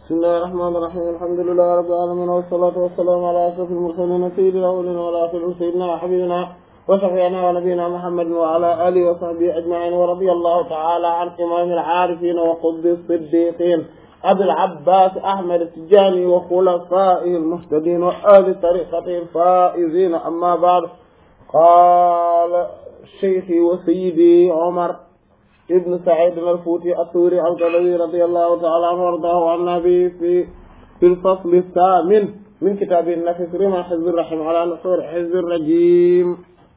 bismillahir rahmanir rahim alhamdulillahi rabbil alamin wassalatu wassalamu ala ashrafil mursalin sayyidil awwalin wal akhirin sayyidina wa habibina wa shafi'ina wa nabiyyina muhammadin wa ala alihi wa sahbihi ajma'in wa radiyallahu ta'ala an imamil arifin wa qutbis siddiqin abil abbas ahmad at-tijani wa khulafa'ihil muhtadin wa ahli tariqatihil faizin amma ba'd qala shaykhi wa sayyidi umar ابن سعيد الفوتي الثوري القلوي رضي الله تعالى عنه وارضاه عن النبي في الفصل الثامن من كتاب النفس رمى حزب الرحيم على نحور حزب الرجيم.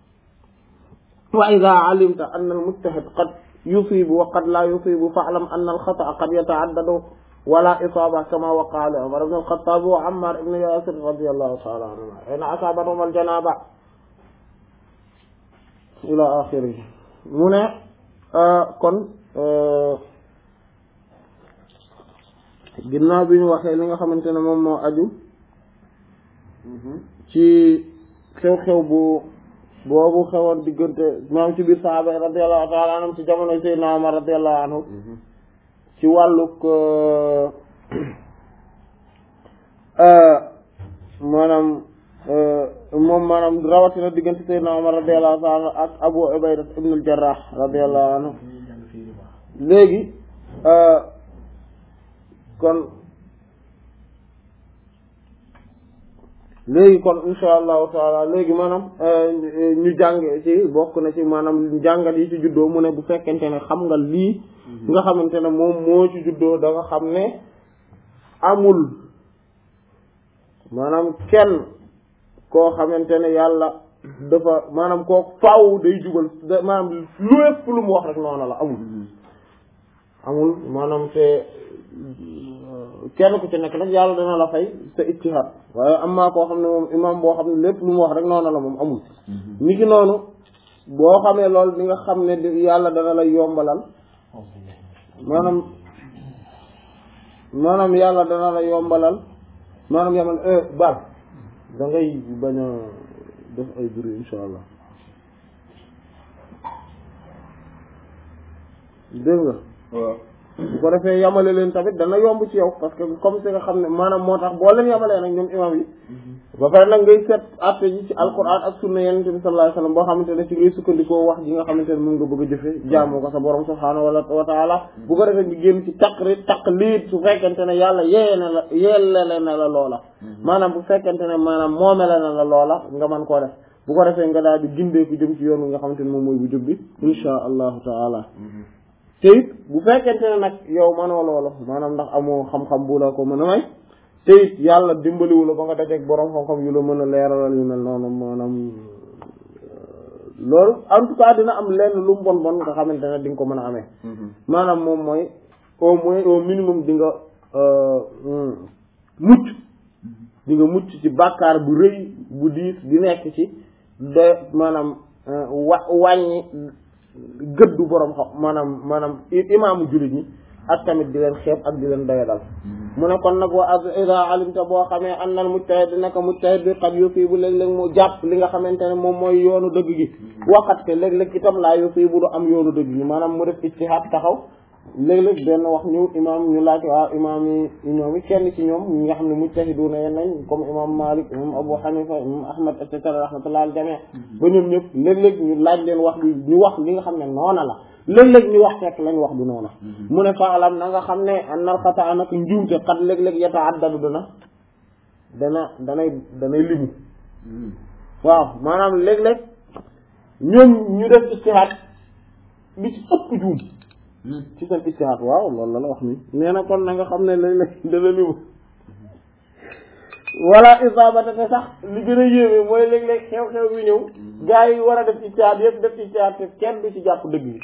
وإذا علمت أن المجتهد قد يصيب وقد لا يصيب فاعلم أن الخطأ قد يتعدد ولا إصابة كما وقع لعمر بن الخطاب وعمار بن ياسر رضي الله تعالى عنهما حين أصابتهم الجنابة إلى آخره. kon ginnaaw bi ñu waxee li nga xamante ne moom moo aju ci xew-xew boobu xewoon diggante maam ci biir sahaaba radiyallahu ta'ala anhum ci jamono Seydina Umar radiyallahu anhu ci wàllug maanaam rawatina diggante Seydina Umar radiyallahu ta'ala ak Abu Ubayda ibn al-Jarrah radiyallahu anhu léegi kon insha allahu taala léegi maanaam ñu jàng ci bokk na ci maanaam jàngal yi ci juddoo mu ne bu fekkente ne xam nga lii nga xamante ne moom moo ci juddoo da nga xam ne amul maanaam kenn koo xamante ne yàlla dafa maanaam koo faaw day jubal maanaam lépp lu mu wax rek noonu la amul maanaam te kenn ku ci nekk nag yàlla dana la fay sa ijtihaad waaye am maa koo xam ne moom imam boo xam ne lépp lu mu wax rek noonu la moom amul ni ki noonu boo xamee loolu di nga xam ne yàlla dana la yombalal maanaam yàlla dana la yombalal maanaam yamal bal da ngay bañ a def ay bruit insha allah dégg nga waaw bu ko defee yamale leen tamit dana yomb ci yow parce que comme si nga xam ne maanaam moo tax boo leen yamalee nag ñoom imam yi ba pare nag ngay seet atte ji ci alquran ak sunna yonent bi sallallahu alayhi wasallam boo xamante ne ci ngay sukkandikoo wax ji nga xamante ne moom nga bëgg a jëfe jaamoo ko sa borom subhaanahu wa ta'ala bu ko defee nga génn ci taqlid su fekkente ne yàlla yeelele na la loola maanaam bu fekkente ne maanaam moomele na la loola nga mën koo def bu ko defee nga daal di gindeeku jëm ci yoon wi nga xamante ne moom mooy bu jub bi insha allahu ta'ala te it bu fekkente ne nag yow mënoo loolu maanaam ndax amoo xam-xam bu la ko mën a may te it yàlla dimbaliwu la ba nga dajeeg borom xam-xam yu la mën a leeralal yu mel noonu maanaam loolu en tout cas dina am lenn lu mu bon nga xamante ne di nga ko mën a amee maanaam moom mooy au moins au minimum di nga mucc ci bàkkaar bu rëy bu diis di nekk ci maanaam wàññi gëddu borom xam maanaam imaamu jullit ñi ak tamit di leen xeeb ak di leen doyadal mu ne kon nag wa ida alimta boo xamee annal mujtahid naka mujtahid bi qad yusibu léeg-léeg mu jàpp li nga xamante ne moom mooy yoonu dëgg gi waxat te léeg-léeg itam laa yusibu du am yoonu dëgg gi maanaam mu def ijtihaad taxaw léeg-léeg benn wax ñu imaam ñu laaj waaw imaam yi ñoom yi kenn ci ñoom ñi nga xam ne mujtahiduna yen nañ comme imam Malik imam Abu Hanifa imam Ahmad et cetera rahmatullah al jami' ba ñoom ñëpp léeg-léeg ñu laaj leen wax bi ñu wax li nga xam ne noona la léeg-léeg ñu wax fekk lañ wax du noona mu ne faalam na nga xam ne annal xataa nag njuumte xat léeg-léeg yata'addadu danay limu waaw maanaam léeg-léeg ñoom ñu def ijtihaad bi ci ëpp juum ci seen ijtihaad waaw loolu la wax ni nee na kon na nga xam ne léeg-léeg dana limu wala isabata te sax li gën a yéeme mooy léeg-léeg xew-xew bi ñëw gaa yi war a def ijtihaad yëpp def ijtihaad te kenn du ci jàpp dëgg bi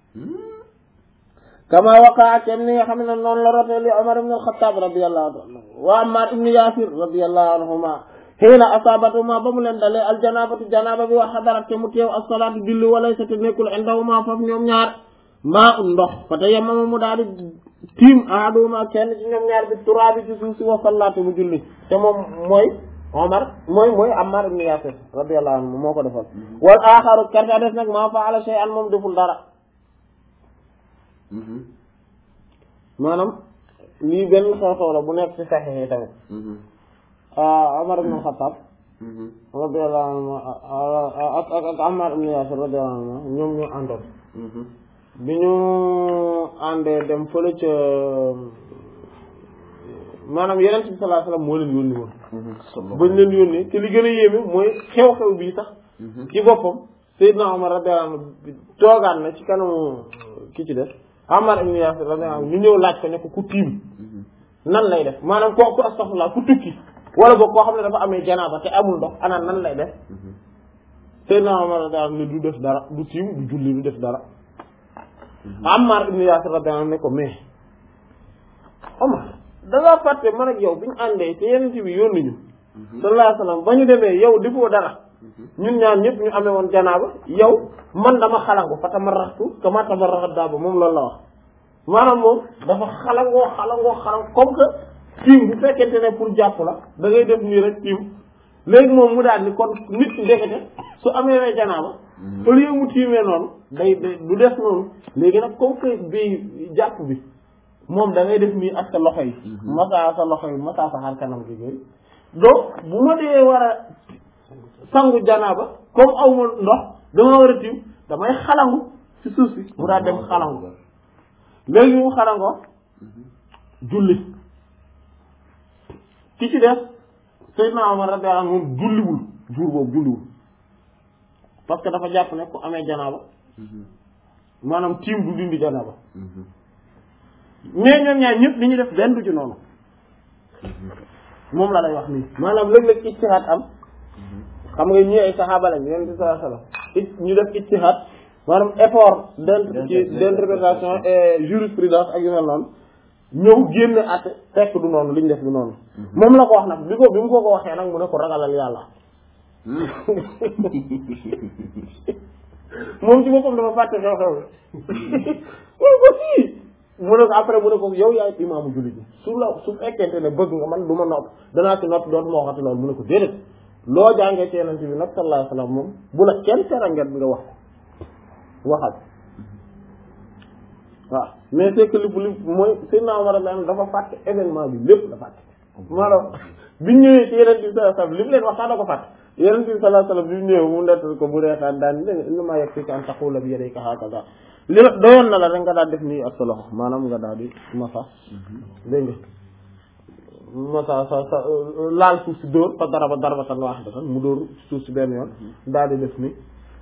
kama waqaa kem ni nga xam ne noonu la rotee li Umar ibn al-Khattab radiyallahu anhu wa Ammar ibn Yasir radiyallahu anhuma xiina asabatuma ba mu leen dalee aljanabatu janaba bi wa xadarat te mu teew as-salaatu julli walay sa te nekkul indahuma foofu ñoom ñaar maa ndox fa te yemama mu daal di tiim ahaduma kenn ci ñoom ñaar bi turaabi ci suuf si wa sallaatu mu julli te moom mooy mooy Ammar ibn Yasir radiyallahu anhu moo ko defal wal aaxaru kerte des nag maa faala shay'an moom deful dara maanaam lii benn xew-xew la bu nekk ci Sahih yi tamit Umar ibn Khattab radiyallahu anhu ak Ammar ibn Yasir radiyallahu anhu ñoom ñoo àndoon bi ñu àndee dem fële ca maanaam Yonent bi sallallahu alayhi wasallam moo leen yónni woon bañ leen yónni te li gën a yéeme mooy xew-xew bii sax ci boppam Seydina Umar radiyallahu anhu toogaan na ci kanamu ki ci def Ammar ibn Yasir radiyallahu anhu ñu ñëw laaj ko ne ko ku tiim nan lay def maanaam ku astaghfirullah ku tukki wala boog koo xam ne dafa amee janaaba te amul ndox ana nan lay def Seydina Umar radiyallahu anhu ne du def dara du tiim du julli du def dara Ammar ibn Yasir radiyallahu anhu ne ko mais Umar da ngaa fàtte man ak yow bi ñu àndee te Yonent bi yónni ñu sallallahu alayhi wasallam ba ñu demee yow defoo dara ñun ñaar ñëpp ñu amee woon janaaba yow man dama xalangu fa tamarraxtu kama tamarraxa daaba moom loolu la wax maanaam moom dafa xalang comme que tiim bu fekkente ne pour jàpp la da ngay def nii rek tiim léegi moom mu daal ni kon nit ki ndekete su amee janaaba au lieu mu tiimee noonu day du def noonu léegi nag comme que bi jàpp bi moom da ngay def nii ak sa loxo yi masaa sa loxo yi masaa sa xar kanam gi yooyu donc bu ma dee war a sangu janaaba comme aw ma ndox dama war a tiim damay xalangu ci suuf si mu daal dem xalangu léegi mu xalangoo julli ki ci def Seydina Umar radiyallahu anhu moom julliwul jour boobu julliwul parce que dafa jàpp ne ku amee janaaba maanaam tiim du dindi janaaba mais ñoom ñaar ñëpp li ñu def benn du ci noonu moom la lay wax nii maanaam léeg-léeg ijtihaad am xam nga ñi ay saxaaba lañ Yonent bi sallallahu alayhi wasallam ñu def ijtihaad maanaam effort d'interprétation et jurisprudence ak yu mel noonu ñëw génn àtte fekk du noonu li ñu def du noonu moom la ko wax nag bi mu ko waxee nag mu ne ko ragalal yàlla moom ci boppam dafa fàtte xew-xew moom ko fii mu ne ko après mu ne ko yow yaay imaamu jullit bi su fekkente ne bëgg nga man du ma nopp danaa ci nopp dootuma waxati loolu mu ne ko déedéet loo jàngee ci Yonent bi nag sallallahu alayhi wasallam moom bu la kenn teranget bi nga wax waxal waaw mais c'est que li mooy Seydina Umar dafa fàtte événement bi lépp la fàtte maanaam biñ ñëwee ci Yonent bi sallallahu alayhi wasallam li mu leen wax sax da ko fàtte Yonent bi sallallahu alayhi wasallam bi mu ñëwee mu nettal ko bu reetaan daan innamaa yakfiika an taquula bi yadayka haakaza li la doyoon na la rek nga daal def nii ak sa loxo maanaam nga daal di masa dégg nga masa sa laal suuf si dóor fa darbatan waahidatan mu dóor suuf si benn yoon daal di def ni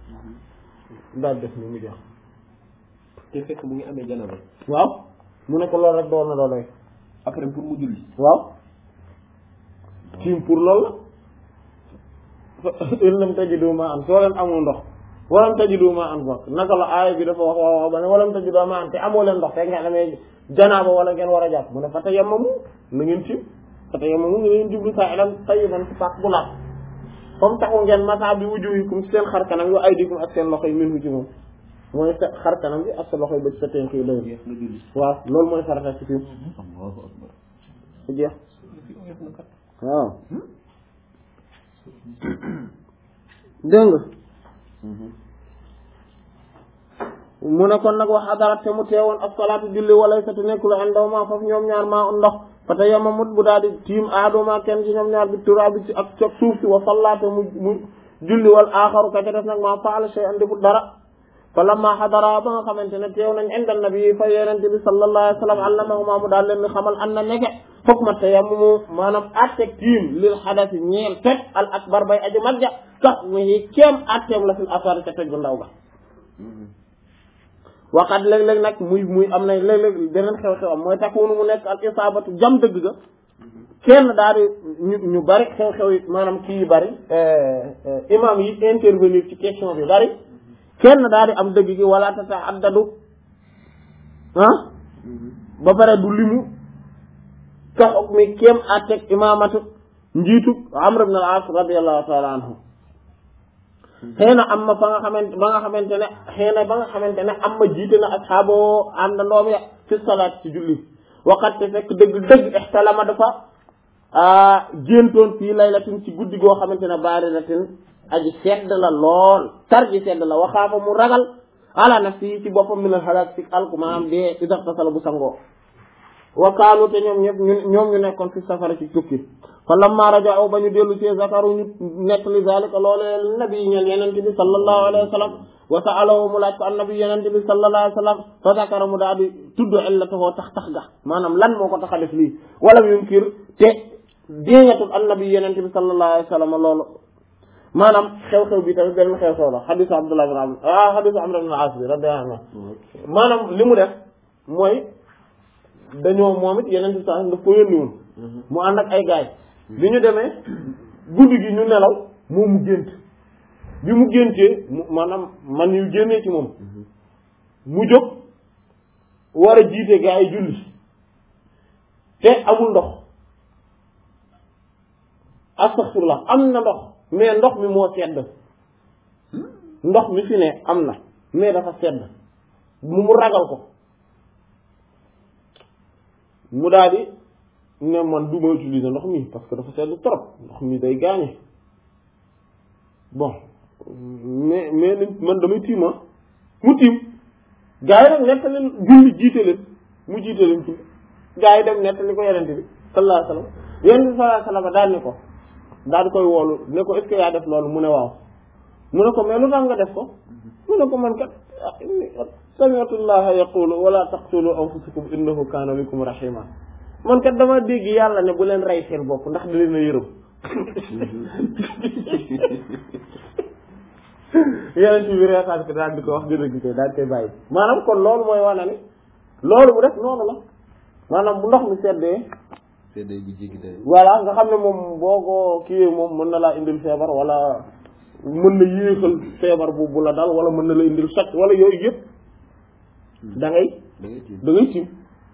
mu jeex te fekk mu ngi amee janaba waaw mu ne ko loolu rek doon na loolu rek après pour mu julli waaw tiim pour loolu la in lam tajidu ma'an soo leen amul ndox walam tajidu ma'an bokk naka la aaya bi dafa wax ba ne walam tajidu ma'an te amoo leen ndox te nga amee janaaba wala ngeen war a jàpp mu ne fa tayammamu na ngeen tiim fa tayammamu nga ngeen jublu sa'idan tayyiban ci pàq bu laab comme taxu ngeen masa bi wujuhikum ci seen xar kanam yu aydikum ak seen loxo yi minhu ci moom mooy sa xar kanam bi ak sa loxo yi ba ci sa tenk yi lay waaw loolu mooy farata ci tiim Allahu akbar su jeex waaw dégg nga mu ne kon nag wax adarat te mu teewoon ak salaatu julli walay sa te nekkul andaw ma foofu ñoom ñaar maa ndox fa te yamamut bu daal di tiim aaduma kenn ci ñoom ñaar bi tura bi ci ak suuf si wa sallaate mu julli wal aaxaru ka ca def nag maa faala shay andi bu dara fa lamma xadara ba nga xamante ne teew nañ inda nabi fa Yonent bi sallallahu alayhi wa sallam allamahuma mu daal leen di xamal an na neke foog ma tayammumu maanaam atteg tiim lil xadasi ñeel toj al akbar bay aji majja sax mi kéem atteem la fil asar ca toj bu ndaw ga waxaat léeg-léeg nag muy am na léeg-léeg beneen xew-xew am mooy takkuunu mu nekk al isaabatu jam dëgg ga kenn daal di ñu bari xew-xew yi maanaam kii yu bari imam yi intervenir ci question bi bari kenn daal di am dëgg gi wala tata addadu ba pare du limu tax mi kéem atteg imamatu njiitu Amr ibn al-As radiyallahu ta'ala anhu xëy na am ma ba nga xamante ne am ma jiite na asxaaboo àndandoom ya fi salaat ci julli waxat te fekk dëgg ixtalama dafa géntoon fii laylatin ci guddi goo xamante ne baaridatin aji sedd la lool tar ji sedd la waxaafa mu ragal ala nafsi ci boppam minal halaak ci alku maanaam dee idaxtasala bu sangoo wa kaanu te ñoom ñëpp ñoom ñu nekkoon fi safara ci tukki fa lamma raja'u ba ñu dellu ci zakaru ñu nettali zalika loolee nabi ñeel yenente bi sallallahu alayhi wa sallam wa sa'alahu mu laaj ko annabi yenente bi sallallahu alayhi wa sallam fa zakara mu daal di tudd illatahu tax ga maanaam lan moo ko tax a def lii wala yunkir te déngatul annabi yenente bi sallallahu alayhi wa sallam loolu maanaam xew-xew bi tamit benn xew-xew la xadisu Abdullah ibn Amr xadisu Amr ibn al-As bi radiyallahu anhu maanaam li mu def mooy dañoo moom it yeneen saa daf ko yónni woon mu ànd ak ay gaay bi ñu demee guddi gi ñu nelaw moom mu gént bi mu géntee maanaam man yu génnee ci moom mu jóg war a jiite gaay yi julli te amul ndox astaghfirullah am na ndox mais ndox mi moo sedd ndox mi fi ne am na mais dafa sedd mu ragal ko mu daal di ne man du ma utiliser ndox mi parce que dafa sedd trop ndox mi day gaañe bon mais man damay tiima mu tiim gaa yi nag nettali julli jiite leen mu jiite leen ci gaa yi dem nettali ko yenente bi sallallahu alayhi wasallam yenente bi sallallahu alayhi wasallam daal ni ko daal di koy woolu ne ko est-ce que yaa def loolu mu ne waaw mu ne ko mais lu tax nga def ko mu ne ko man kat sami'tullaha yaqulu wala taqtulu anfusakum innahu kana bikum rahima man kat dama dégg yàlla ne bu leen rey seen bopp ndax da leen a yërëm yeneen ci bi reetaan ko daal di ko wax gën gi koy daal di koy bàyyi maanaam kon loolu mooy wane ni loolu bu def noonu la maanaam bu ndox mi seddee bu jéggi day voilà nga xam ne moom boo ko kiiwee moom mën na laa indil feebar wala mën na yéexal feebar bu la dal wala mën na la indil socc wala yooyu yëpp da ngay tiim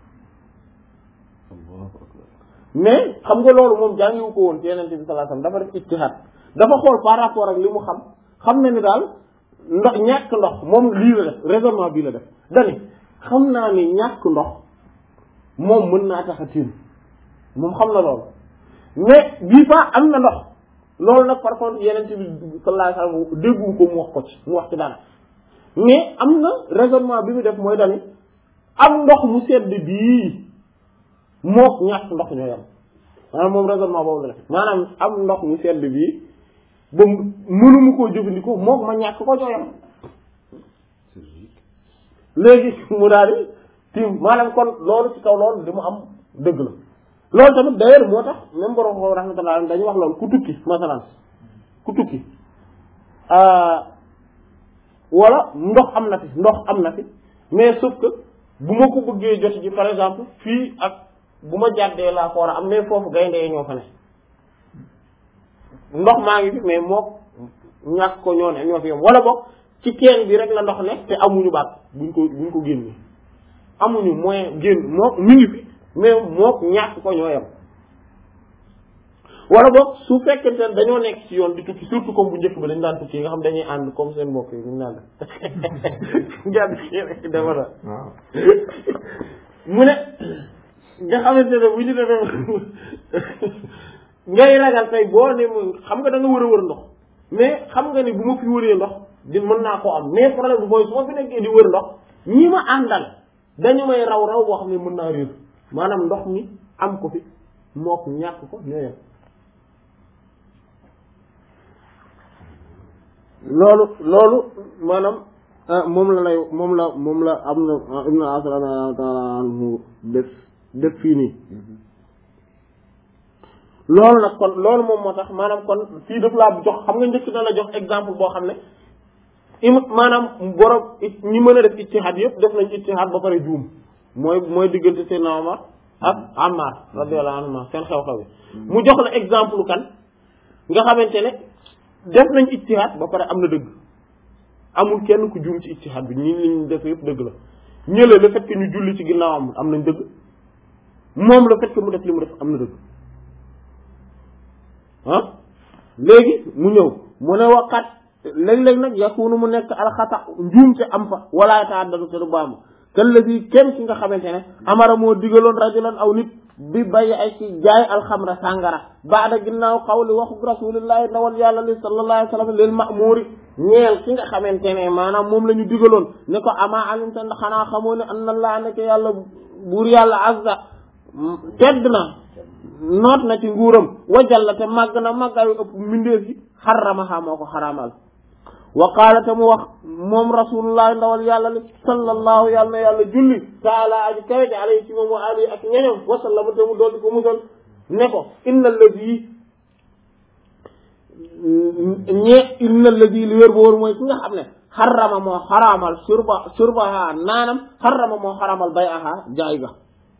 mais xam nga loolu moom jàngiwu ko woon ci yeneen bi sallallahu alayhi wasallam dafa def ijtihad dafa xool par rapport ak li mu xam ne ni daal ndox ñàkk ndox moom lii la def raisonnement bii la def dani xam naa ni ñàkk ndox moom mën naa tax a tiim moom xam na loolu mais bii fa am na ndox loolu nag par contre yeneen bi sallallahu alayhi wasallam déggu ko mu wax ci dara mais am na raisonnement bi mu def mooy dani am ndox mu sedd bii mook ñàkk ndox ñoo yam maanaam moom raisonnement boobu la def maanaam am ndox mu sedd bii ba mënuma koo jëfandikoo mook ma ñàkk ko ñoo yam léegi mu daal di tiim maanaam kon loolu ci kaw loolu li mu am dëgg la loolu tamit d'ailleurs moo tax même borom xaw rahmatullah dañuy wax loolu ku tukki masalan ku tukki wala ndox am na fi mais sauf que bu ma ko bëggee jot ji par exemple fii ak bu ma jàddee laa ko war a am mais foofu gaynde ñoo fa ne ndox maa ngi fi mais mook ñàkk ko ñoo ne ñoo fi yom wala boog ci teen bi rek la ndox ne te amuñu baat buñ ko génne amuñu moyen génn mook mi ngi fi mais mook ñàkk ko ñoo yem wala boog su fekkente ne dañoo nekk ci yoon di tukki surtout comme bu njëkk ba dañ daan tukki nga xam dañuy ànd comme seen mbokk yi ñu naan jàdd ci defara mu ne nga xamante ne bu ñu defee ngay ragal tey boo ne xam nga da nga wër a wër ndox mais xam nga ni bu ma fi wëree ndox di mën naa koo am mais problème bi mooy su ma fi nekkee di wër ndox ñi ma àndal dañu may raw boo xam ne mën naa réer maanaam ndox mi am ko fi mook ñàkk ko ñoo yem loolu maanaam moom la am na ibn Asra ta'ala anhu def fii nii loolu nag kon loolu moom moo tax maanaam kon fii daf laa jox xam nga njëkk na la jox exemple boo xam ne maanaam borom ñi mën a def ijtihaad yëpp def nañ ijtihaad ba pare juum mooy diggante Seydina Omar ak Ammar radiyallahu anhuma seen xew-xew bi mu jox la exemple kan nga xamante ne def nañ ijtihaad ba pare am na dëgg amul kenn ku juum ci ijtihaad bi ñi liñ def yëpp dëgg la ñële le fait que ñu julli ci ginnaawam am nañ dëgg moom le fait que mu def li mu def am na dëgg léegi mu ñëw mu ne waqat léeg-léeg nag yakunu mu nekk alxata njuumte am fa wala ta'addadu te du baamu këllësi kenn ki nga xamante ne amara moo digaloon rajulan aw nit bi bàyyi ay ci jaay alxamra sàngara baada ginnaaw xawli waxu rasulillahi ndawal yàlla li sallallahu alayhi wa sallam lil ma'muri ñeel ki nga xamante ne maanaam moom la ñu digaloon ne ko ama alimta ndax xanaa xamoo ne anna laa nekk yàlla buur yàlla azza tedd na noot na ci nguuram wajal la te màgg na màggaayu ëpp mbindeef yi xaramaha moo ko xaraamal wa qaala te mu wax moom rasulullah ndawal yàlla li sallallahu yàlla na yàlla julli taala aji kawe ji alayhi ci moom wa ali ak ñeneen wasallama te mu dool di ko musal ne ko inna alladi li wér ba wóor mooy ki nga xam ne xarama moo xaraamal surbaha naanam xarama moo xaraamal bayaha jaay ga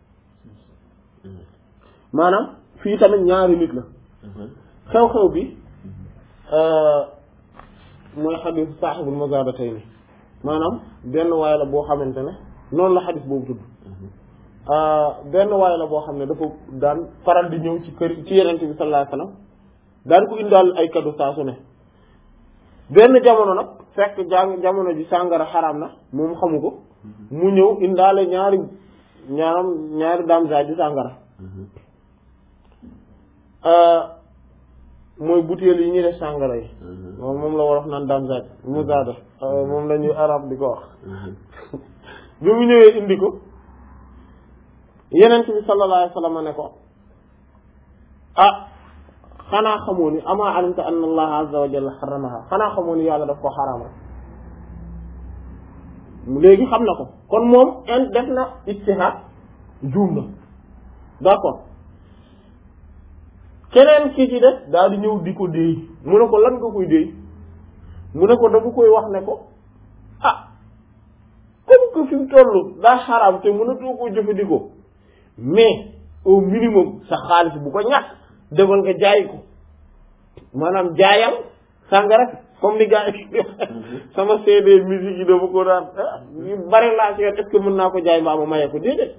maanaam fii tamit ñaari nit la xew-xew bi mooy xadis saaxibul mazaadatayni maanaam benn waay la boo xamante ne noonu la xadis boobu tudd benn waay la boo xam ne dafa daan faral di ñëw ci kër ci yenente bi sallallahu alayhi wasallam daan ko indaal ay cadeau saa su ne benn jamono nag fekk jamono ji sàngara xaraam na moom xamu ko mu ñëw indaale ñaari daam jaay ji sàngara mooy butéel yi ñuy def sàngara yi moom la wolof naan daam jaay muzaada moom la ñuy arab di ko wax bi mu ñëwee indi ko yenent bi sallallahu alayhi wasallam ne ko xanaa xamoo ni ama alimta anna allaha azza wa jalla xaramaha xanaa xamoo ni yàlla daf ko xaraamal léegi xam na ko kon moom def na ijtihaad juum na d'accord keneen kii ci def daal di ñëw di ko déey mu ne ko lan nga koy déey mu ne ko dama koy wax ne ko comme que fi mu toll daa xaraam te mënatoo koo jëfandikoo mais au minimum sa xaalis bu ko ñàkk demal nga jaay ko maanaam jaayal sàngara comme ni gars yi sama CD musique yi dama ko daan yu bari laa ci est-ce que mën naa ko jaay mbaa ma maye ko déedéet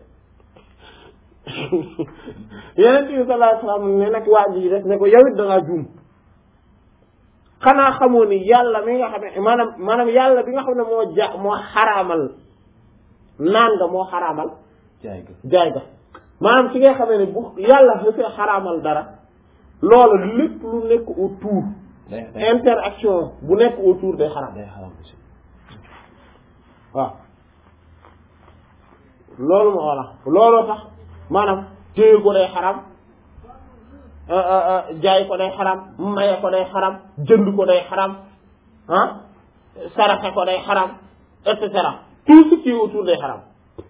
yeneen bi sallallahu alayhi wasallam ne nag waa ji def ne ko yow it da ngaa juum xanaa xamoo ni yàlla mi nga xam ne maanaam yàlla bi nga xam ne moo xaraamal naan nga moo xaraamal jaay ga maanaam ci nga xamee ne bu yàlla dafay xaraamal dara loolu lépp lu nekk autour interaction bu nekk autour day xaraam waaw loolu moo walla looloo tax maanaam téye ko day xaraam jaay ko day xaraam maye ko day xaraam jënd ko day xaraam saraxe ko day xaraam et cetera tout ce qui est autour day xaraam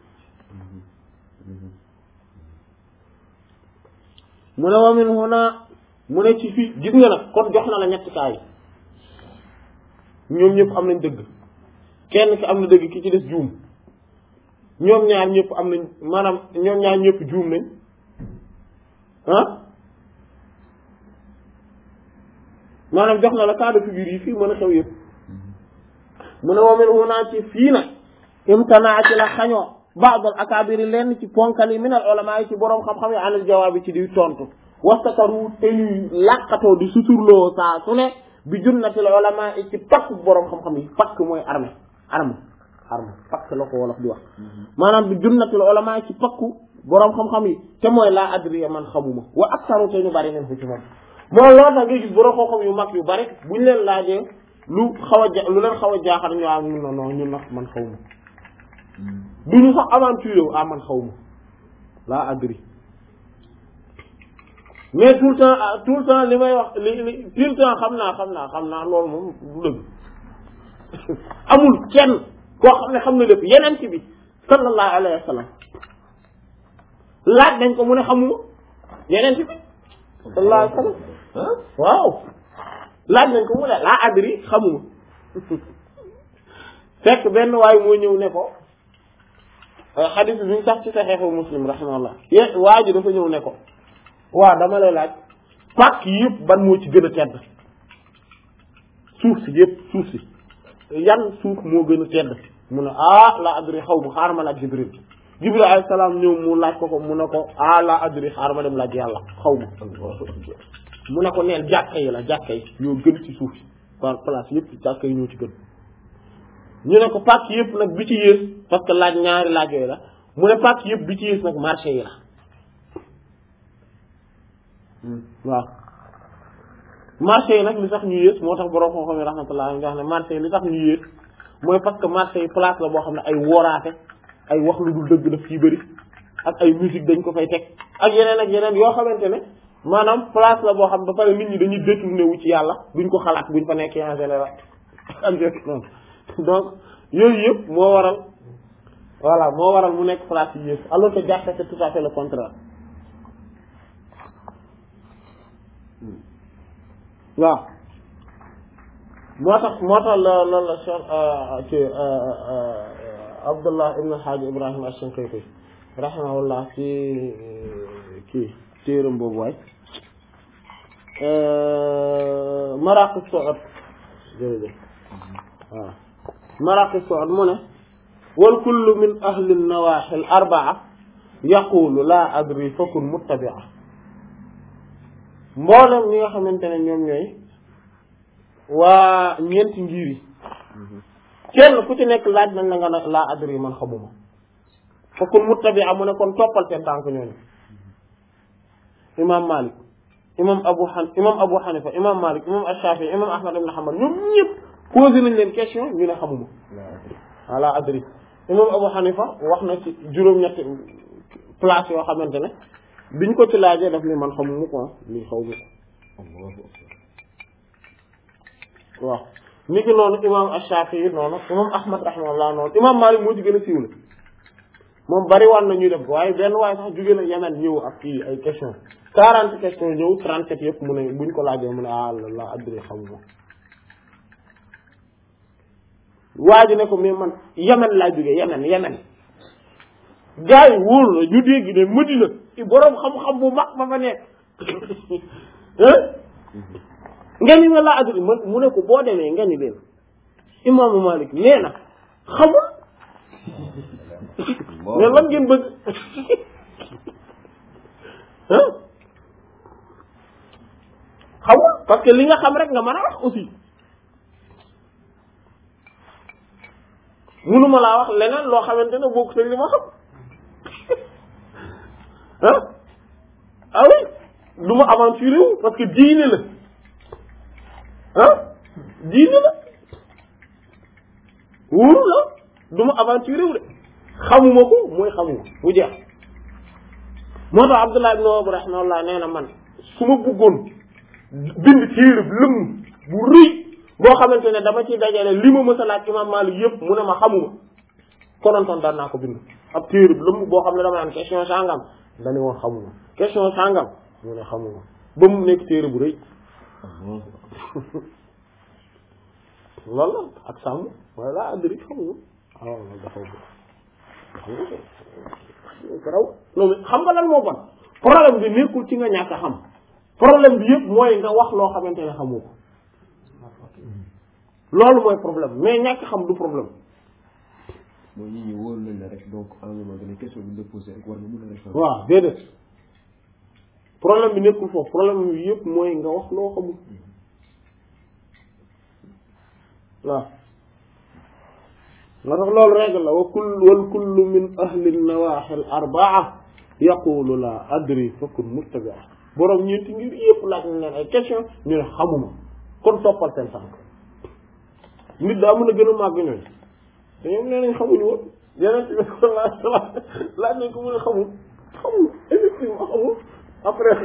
mu ne wa min huna mu ne ci fii gis nga nag kon jox na la ñetti kaa yi ñoom ñëpp am nañ dëgg kenn ki am na dëgg ki ci des juum ñoom ñaar ñëpp am nañ maanaam ñoom ñaar ñëpp juum nañ maanaam jox na la cas de figure yi fii mën a xew yëpp mu ne wa min huna ci fii nag imtanaa ci la xañoo ba'dul akabiri lenn ci ponkal yi minal ulama yi ci boroom xam-xam yi anal jawaab ci di tontu wastataru te ñuy làqatoo di suturloo saa su ne bi junnatil ulama yi ci pakk boroom xam-xam yi pakk mooy arme pakk la ko wolof di wax maanaam bi junnatil ulama yi ci pakku boroom xam-xam yi te mooy laa adriya man xamuma wa aktaru te ñu bari neen fu ci moom loolu tax nga gis boroom xam-xam yu mag yu bari buñ leen laajee lu leen xaw a jaaxal ñu am ñun nag man xawma du ñu sax aventure man xawma laa adri mais tout le temps li may wax li tout le temps xam naa loolu moom du dëgg amul kenn koo xam ne xam na lépp yeneen ci bi sallallahu alayhi wa sallam laaj nañ ko mu ne xamuma yeneen ci bi sallallahu alayhi wa sallam waaw laaj nañ ko mu ne laa adri xamuma fekk benn waay moo ñëw ne ko xadis bi ñu sax ci saxiixu Muslim rahimahullah waa ji dafa ñëw ne ko waaw dama lay laaj pàcc yëpp ban moo ci gën a tedd suuf si yëpp suuf si yan suuf moo gën a tedd mu ne la adri xaw ma xaar ma laaj Jibril alayhi salaam ñëw mu laaj ko mu ne ko la adri xaar ma dem laaj yàlla xaw ma mu ne ko neel jàkka yi ñoo gën ci suuf si par place yëpp jàkka yi ñoo ci gën ñu ne ko pàcc yëpp nag bi ci yées parce que laaj ñaari laaj yooyu la mu ne pàcc yëpp bi ci yées nag marché yi la waaw marché yi nag li tax ñu yées moo tax borom xam-xam yi rahmatullah nga xam ne marché yi li tax ñu yées mooy parce que marché yi place la boo xam ne ay wooraate ay wax lu dul dëgg daf ciy bëri ak ay musique dañ ko fay teg ak yeneen yoo xamante ne maanaam place la boo xam ba pare nit ñi dañuy détourné wu ci yàlla duñ ko xalaat buñ fa nekkee en général ak noonu donc yooyu yëpp moo waral mu nekk place yi yëpp alors que jàkka c'est tout à fait le contraire waaw moo tax loolu la Cheikh Abdullah ibn Haaji Ibrahim Ash-Shinqiti rahimahullah ci kii téeram boobu waay Maraqis Su'ud jërëjëf waaw Maraqis Su'ud mu ne wal kullu min ahli an-nawaahi al-arba'a yaqulu la adri fakun muttabi'a mboolem ñi nga xamante ne ñoom ñooy waa ñeenti ngir yi kenn ku ci nekk laaj nañ la nga ne laa adri man xamuma fakun muttabi'a mu ne kon toppal seen tànk ñooñu imam Malik imam Abu Hanifa imam Malik imam Ash-Shafi'i imam Ahmad ibn Hanbal ñoom ñëpp posé nañ leen question ñu ne xamuma laa adri imam Abu Hanifa wax na ci juróom-ñetti place yoo xamante ne biñ ko ci laajee daf ni man xamuma ko lii xawma ko waaw ni ki noonu imam Ash-Shafi'i noonu imam Ahmad rahimahullah noonu imam Malik moo ci gën a siiwle moom bari wan na ñuy def waaye benn waaye sax jóge na Yemen ñëw ak kii ay question 40 questions ñëw 37 yëpp mu ne buñ ko laajee mu ne la adri xamuma waa ji ne ko mais man Yemen laa jóge Yemen gars yi wóor la ñu dégg ne Madina boroom xam-xam bu mag ba fa nekk nga ni nga laa adri man mu ne ko boo demee nga ni leen imaamu Malik nee na xamul mais lan ngeen bëgg xamul parce que li nga xam rek nga mën a wax aussi mënuma laa wax leneen loo xamante ne bokk te li ma xam ah oui du ma aventuré wu parce que diine la diine la wóoru la du ma aventuré wu de xamuma ko mooy xamuma mu jeex moo tax Abdullah ibn Wahb rahimahullah nee na man su ma bëggoon bind téere lëmm bu rëy boo xamante ne dama ci dajale li ma mës a laaj imam Malik yëpp mu ne ma xamuma konontoon daan naa ko bind ab téere lëmm boo xam ne dama naan question sangam dañu woon xamuma question sangam mu ne xamuma ba mu nekk téere bu rëy loolu la ak sàmm waaye laa adri xamuma waaw loolu dafa raw non xam nga lan moo bon problème bi nekkul ci nga ñàkk a xam problème bi yëpp mooy nga wax loo xamante ne xamoo ko loolu mooy problème mais ñàkk xam du problème. mooy nit ñi wóor nañ la rek donc à un moment donné question bi ñu la posé rek war nga mën a répondre. waaw déedéet problème bi nekkul foofu problème bi yëpp mooy nga wax loo xamul waaw. nga tax loolu règle la wal kullu min ahli an-nawahi al-arba'a yaqulu la adri fakun muttabi'a borom ñeenti ngir yëpp laaj nañ leen ay question ñu ne xamuma kon toppal seen sànq nit daa mën a gën a màgg ñooñ te ñoom nee nañ xamuñu woon yeneen ci sallallahu alayhi wasallam laaj nañ ko mu ne xamul effectivement xamul après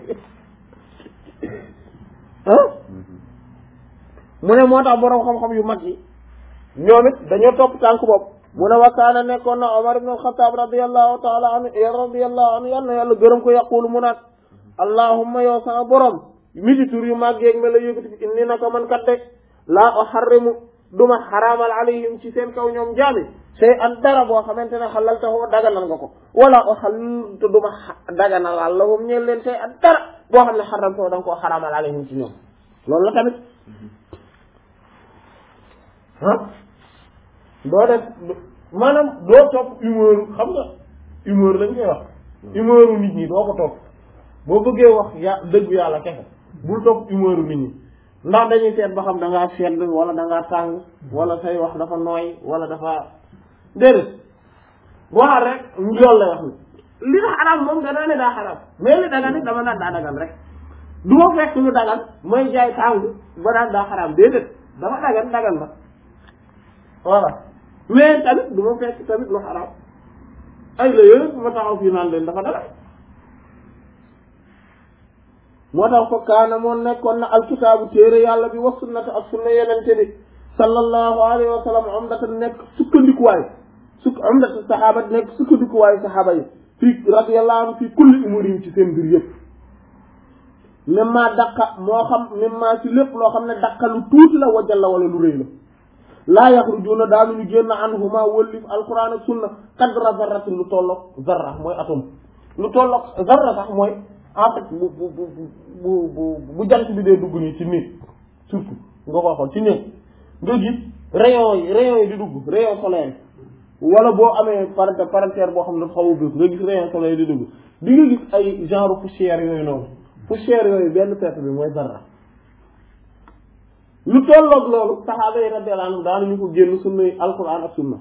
mu ne moo tax borom xam-xam yu mag yi ñoom it dañoo topp tànk bopp mu ne wakaana nekkoon na Omar ibn al-Khattab radiyallahu ta'ala anhu yal na yàlla gërëm ko yaqulu mu naat allahumma yow sama borom mi ci tur yu màggeeg me la yëkkati fi inni naka man kat de laa uharrimu duma xaraamal alayhim ci seen kaw ñoom jaami shay'an dara boo xamante ne halaltahu daganal nga ko wala uhallitu duma daganal lahum ñeel leen shay'an dara boo xam ne haramtahu da nga koo xaraamal alayhim ci ñoom loolu la tamit doo def maanaam doo topp humeur xam nga humeur lañ koy wax humeuru nit ñi doo ko topp boo bëggee wax dëgg yàlla kese bul topp humeuru nit ñi ndax dañuy seet ba xam da ngaa sedd wala da ngaa tàng wala say wax dafa nooy wala dafa déedéet waxal rek loolu lay wax ni li nga xaraam moom danaa ne daa xaraam mais li dagan nit dama naan daa dagan rek du ma fekk lu dagan mooy jaay tàng ba naan daa xaraam déedéet dafa dagan ba voilà mais tamit du ma fekk tamit lu xaraam ay la yéen ma taxaw fii naan leen dafa dara moo tax fa kaana moo nekkoon na alkitaabu téere yàlla bi wa sunnata ak sunna yenente bi sallallahu alayhi wa sallam umdata nekk sukkandikuwaay umdata saxaaba nekk sukkandikuwaay saxaaba yi fii radiyallahu anhu fii kulli umurim ci seen mbir yëpp mimma daqa moo xam mimma ci lépp loo xam ne daqa lu tuuti la wajal la wala lu rëy la laa yaxrujuuna daanuñu génn anhuma wëllif alquran ak sunna qadra zarratin lu tolloog zarra mooy atome lu tolloog zarra sax mooy en fait bu jant bi dee dugg nii ci néeg surtout nga ko xool ci néeg nga gis rayon yi di dugg rayon solaire wala boo amee parentère boo xam ne dafa xaw a bëgg nga gis rayon solaire di dugg di nga gis ay genre poussière yooyu noonu poussière yooyu benn perte bi mooy zarra lu tolloog loolu saxaaba yi radiyallahu anhum daanuñu ko génn sunna alquran ak sunna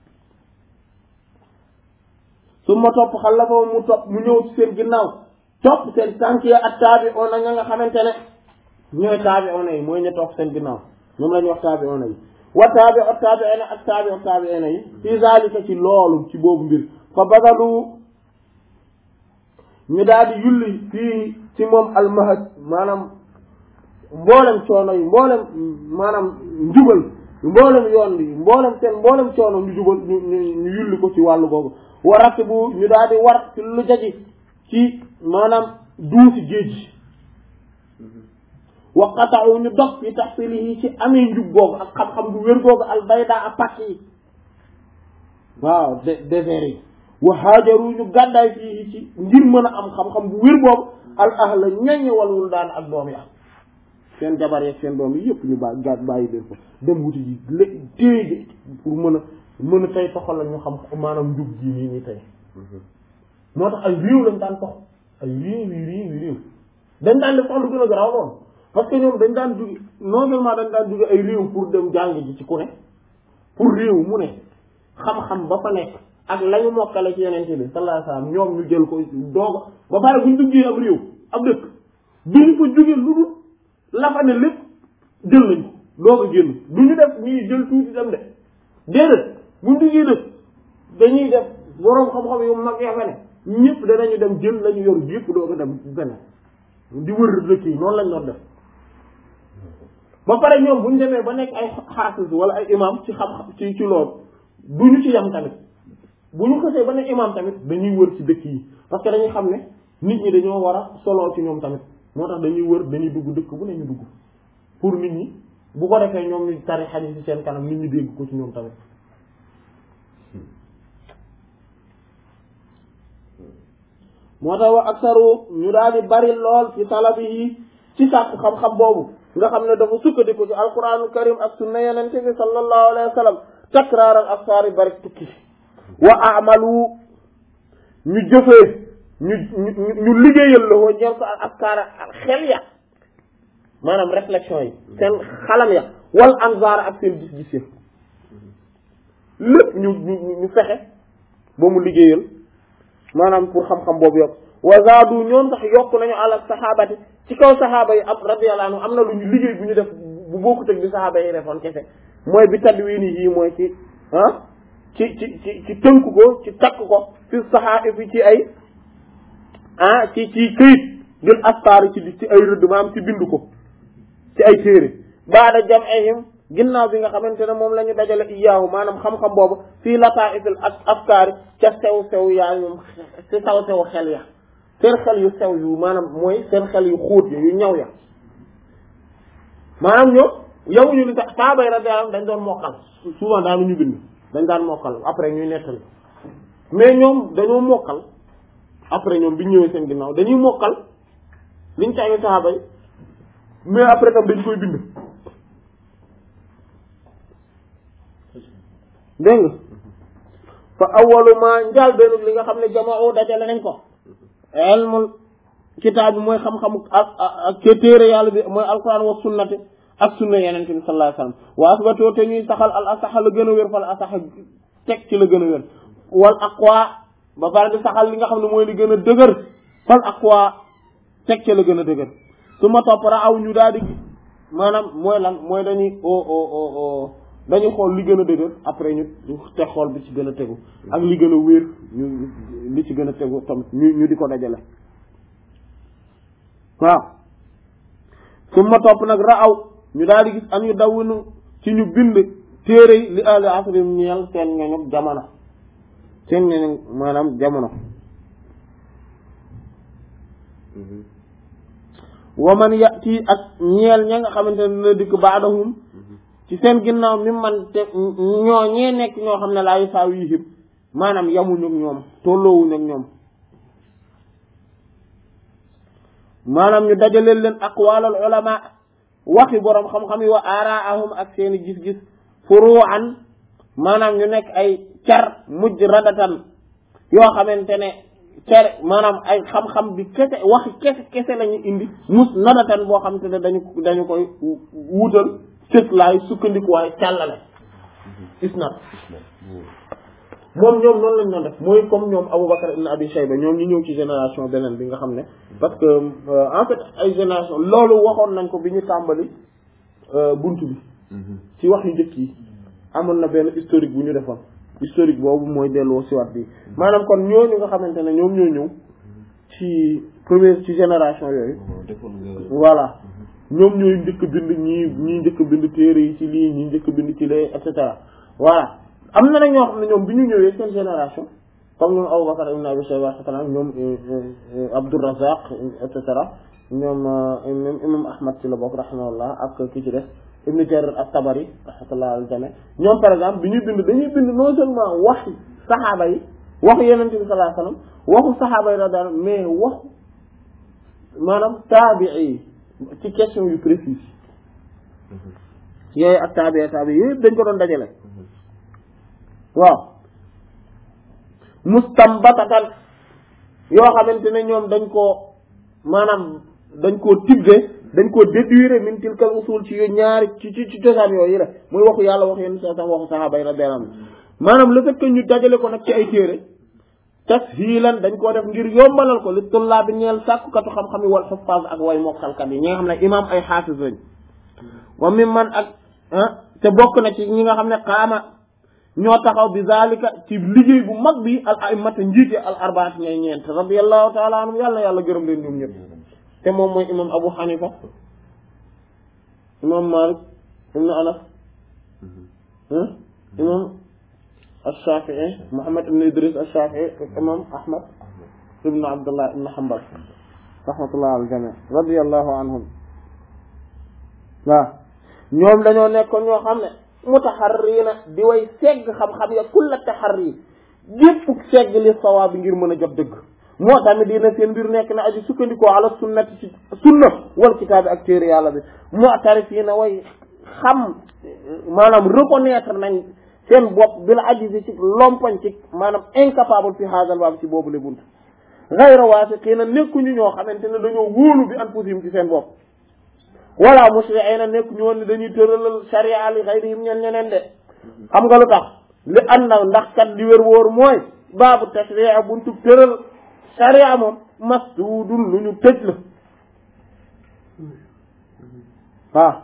su ma topp xalafa mu ñëw ci seen ginnaaw topp seen tànk ya ak taabi'una ña nga xamante ne ñooy taabi'una yi mooy ñu topp seen ginnaaw ñoom la ñuy wax taabi'una yi wa taabi'una ak taabi'una yi fi zalika ci loolu ci boobu mbir fa badalu ñu daal di yulli fii ci moom almahaj maanaam mboolem coono yi mboolem maanaam njubal mboolem yoon bi mboolem coono ñu jubal ñu yulli ko ci wàllu boobu warati bu ñu daal di war ci lu jaji ci maanaam duusi géej wa qata'u ñu dog fi tahsilihi ci amee njub googu ak xam-xam bu wér googu albayda a pàcc yi waaw désert yi wa haajaru ñu gàddaay fii ci ngir mën a am xam-xam bu wér boobu al ahla ñaññe walwul daan ak doom ya seen jabar yeeg seen doom yi yëpp ñu bàyyi leen ko dem wuti ji téye ji pour mën a tey toxal ñu xam maanaam njub ji nii tey moo tax ay réew lañ daan tox ay réew dañ daan def sax lu gën a garaaw loolu parce que ñoom dañ daan jóge non seulement dañ daan jóge ay réew pour dem jàng ji ci ku ne pour réew mu ne xam-xam ba fa nekk ak lañu mokkale ci yenente bi sallallahu alayhi wasallam ñoom ñu jël ko dooga ba pare buñ duggee am réew ab dëkk duñ ko jóge lu dul la fa ne lépp jël nañ ko dooga génn du ñu def nii jël tuuti dem de déedéet buñ duggee dëkk dañuy def boroom xam-xam yu mag ya fa ne ñëpp danañu dem jël lañu yor yëpp dooga dem benn di wër dëkk yi noonu lañ doon def ba pare ñoom bu ñu demee ba nekk ay xaafis wala ay imam ci xam ci loolu du ñu ci yam tamit bu ñu xasee ba nekk imam tamit dañuy wër ci dëkk yi parce que dañuy xam ne nit ñi dañoo war a soloo ci ñoom tamit moo tax dañuy wër dañuy dugg dëkk bu ne ñu dugg pour nit ñi bu ko defee ñoom ñu tari xadiis ci seen kanam nit ñi dégg ko ci ñoom tamit moo tax wa aksaru ñu daal di bari lool ci talabi yi ci sàkk xam-xam boobu nga xam ne dafa sukkandiku ci alquranul karim ak sunna yenente bi sallallahu alayhi wa sallam takraaral afkaar yi bari tukki wa amalu ñu jëfee ñu liggéeyal la woo ñeel ko al afkaar ak xel ya maanaam réflexion yi seen xalam ya wal anzar ak seen gis-gis ya lépp ñu fexe ba mu liggéeyal maanaam pour xam-xam boobu yokk wa zaadu ñoom sax yokk nañu ala sahabati ci kaw sahaaba yi ab radiyallahu anhu am na lu ñu liggéey bu ñu def bu bokkut ak bi sahaaba yi defoon kese mooy bi tadwini yi mooy ci ci tënk ko ci takk ko fi saxaa fi ci ay ci këyit gën astaar ci ay rëdd maam ci bind ko ci ay téere baada jam'ihim ginnaaw bi nga xamante ne moom la ñu dajale iyaahu maanaam xam-xam boobu fii lataa'ifil afkaari ca sew yaa ñoom ci sew xel ya seen xel yu sew yu maanaam mooy seen xel yu xóot ya yu ñaw ya maanaam ñoom yow ñu li sax saabay radiyallahu dañ doon mokkal souvent daanu ñu bind dañ daan mokkal après ñuy nettali mais ñoom dañoo mokkal après ñoom bi ñëwee seen ginnaaw dañuy mokkal liñ cayu saabay mais après tam dañ koy bind dégg nga fa awwalu ma njaal benn li nga xam ne jama'u dajale nañ ko ilmul kitaab bi mooy xam-xamu ak téere yàlla bi mooy alquran wa sunnati ak sunna yeneen bi sallallahu alayhi wasallam wa asbatoo te ñuy saxal al asaxa la gën a wér fal asaxa teg ci la gën a wér wal aqwa ba pare di saxal li nga xam ne mooy li gën a dëgër fal aqwa teg ci la gën a dëgër su ma topp ra aw ñu daal di maanaam mooy lan mooy dañuy dañuy xool li gën a dëgër après ñu te xool bi ci gën a tegu ak li gën a wér ñu li ci gën a tegu tamit ñu di ko dajale waaw su ma topp nag raaw ñu daal di gis an yu dawunu ci ñu bind téere yi li ahli asrim ñeel seen ñoñu jamono seen ñoñu maanaam jamono waman yati ak ñeel ña nga xamante ne dina dikk baadahum ci seen ginnaaw mi man te ñooñee nekk ñoo xam ne laayu saa wihim maanaam yamuñu ak ñoom tolloowuñu ak ñoom maanaam ñu dajaleel leen aqwalul ulama waxi boroom xam-xam yi wa araahum ak seeni gis-gis furu'an maanaam ñu nekk ay car mujj radatan yoo xamante ne car maanaam ay xam-xam bi kese waxi kese lañu indi mus nadatan boo xamante ne dañu koy wuutal cëslaay sukkandikuwaay càllale isnad moom ñoom noonu lañ doon def mooy comme ñoom Aboubacar ibn Abi Shayba ñoom ñu ñëw ci génération beneen bi nga xam ne parce que en fait ay génération loolu waxoon nañ ko bi ñu tàmbali buntu bi ci wax yu njëkk yi amoon na benn historique bu ñu defoon historique boobu mooy delloo siwaat bi maanaam kon ñooñu nga xamante ne ñoom ñoo ñëw ci première ci génération yooyu voilà ñoom ñooy njëkk bind ñii njëkk bind téere yi ci lii ñii njëkk bind ci lee et cetera voilà am na nag ñoo xam ne ñoom bi ñu ñëwee seen génération comme ñoom Aboubacar ibn Abi Shayba et cetera ñoom Abdourazaq et cetera ñoom imam Ahmad ci la bokk rahimahullah ak ki ci des Ibn Jarir at-Tabari rahmatullah al jami ñoom par exemple bi ñuy bind dañuy bind non seulement waxi saxaaba yi waxu Yonent bi sallallahu alayhi wasallam waxu saxaaba yi radiyallahu anhum mais waxu maanaam taabi'i yi ci question yu précise yooyu ak taabi'i yooyu dañ ko doon dajale waaw mustambatatan yoo xamante ne ñoom dañ koo maanaam dañ koo tibbe dañ koo déduire min tilkal usul ci ñaari ci cosaan yooyu la muy waxu yàlla wax yenn sa waxu saxaaba yi radiyallahu anhum maanaam le fait que ñu dajale ko nag ci ay téere tashilan dañ koo def ngir yombalal ko li tullaa bi ñeel sàkkukatu xam-xam yi wal xuffaz ak way mokkalkat yi ñi nga xam ne imam ay xaafis lañ wa mi man ak te bokk na ci ñi nga xam ne xaama ñoo taxaw bi zalika ci liggéey bu mag bi al a'immata njiite al arbaat ñay ñeent radiyallahu ta'ala anhum yàlla gërëm leen ñoom ñëpp te moom mooy imam Abu Hanifa imam Malik ibn Anas imam al-Shafi'i Muhammad ibn Idris al-Shafi'i imam Ahmad ibn Abdullah ibn Hanbal rahmatullah al jami' radiyallahu anhum waaw ñoom dañoo nekkoon ñoo xam ne mutaharrina di way segg xam-xam ya kulla taharri gépp segg li sawaab bi ngir mën a jot dëgg moo tamit dina seen mbir nekk na aji sukkandikoo ala sunnati ci sunna wal kitaabi ak téere yàlla bi mu'tarifina way xam maanaam reconnaître nañ seen bopp bi la aji ci lompoñ ci maanaam incapable fi haadal baab ci boobu le bunt ghayra waasiqiina nekkuñu ñoo xamante ne dañoo wóolu bi anfusihim ci seen bopp wala mushri'ina nekkuñu woon ne dañuy tëralal sharia li ghayrihim ñeneen de xam nga lu tax li an na ndax kat li wér wóor mooy baabu tashri'a buntu tëral sharia moom masduudun lu ñu tëj la waaw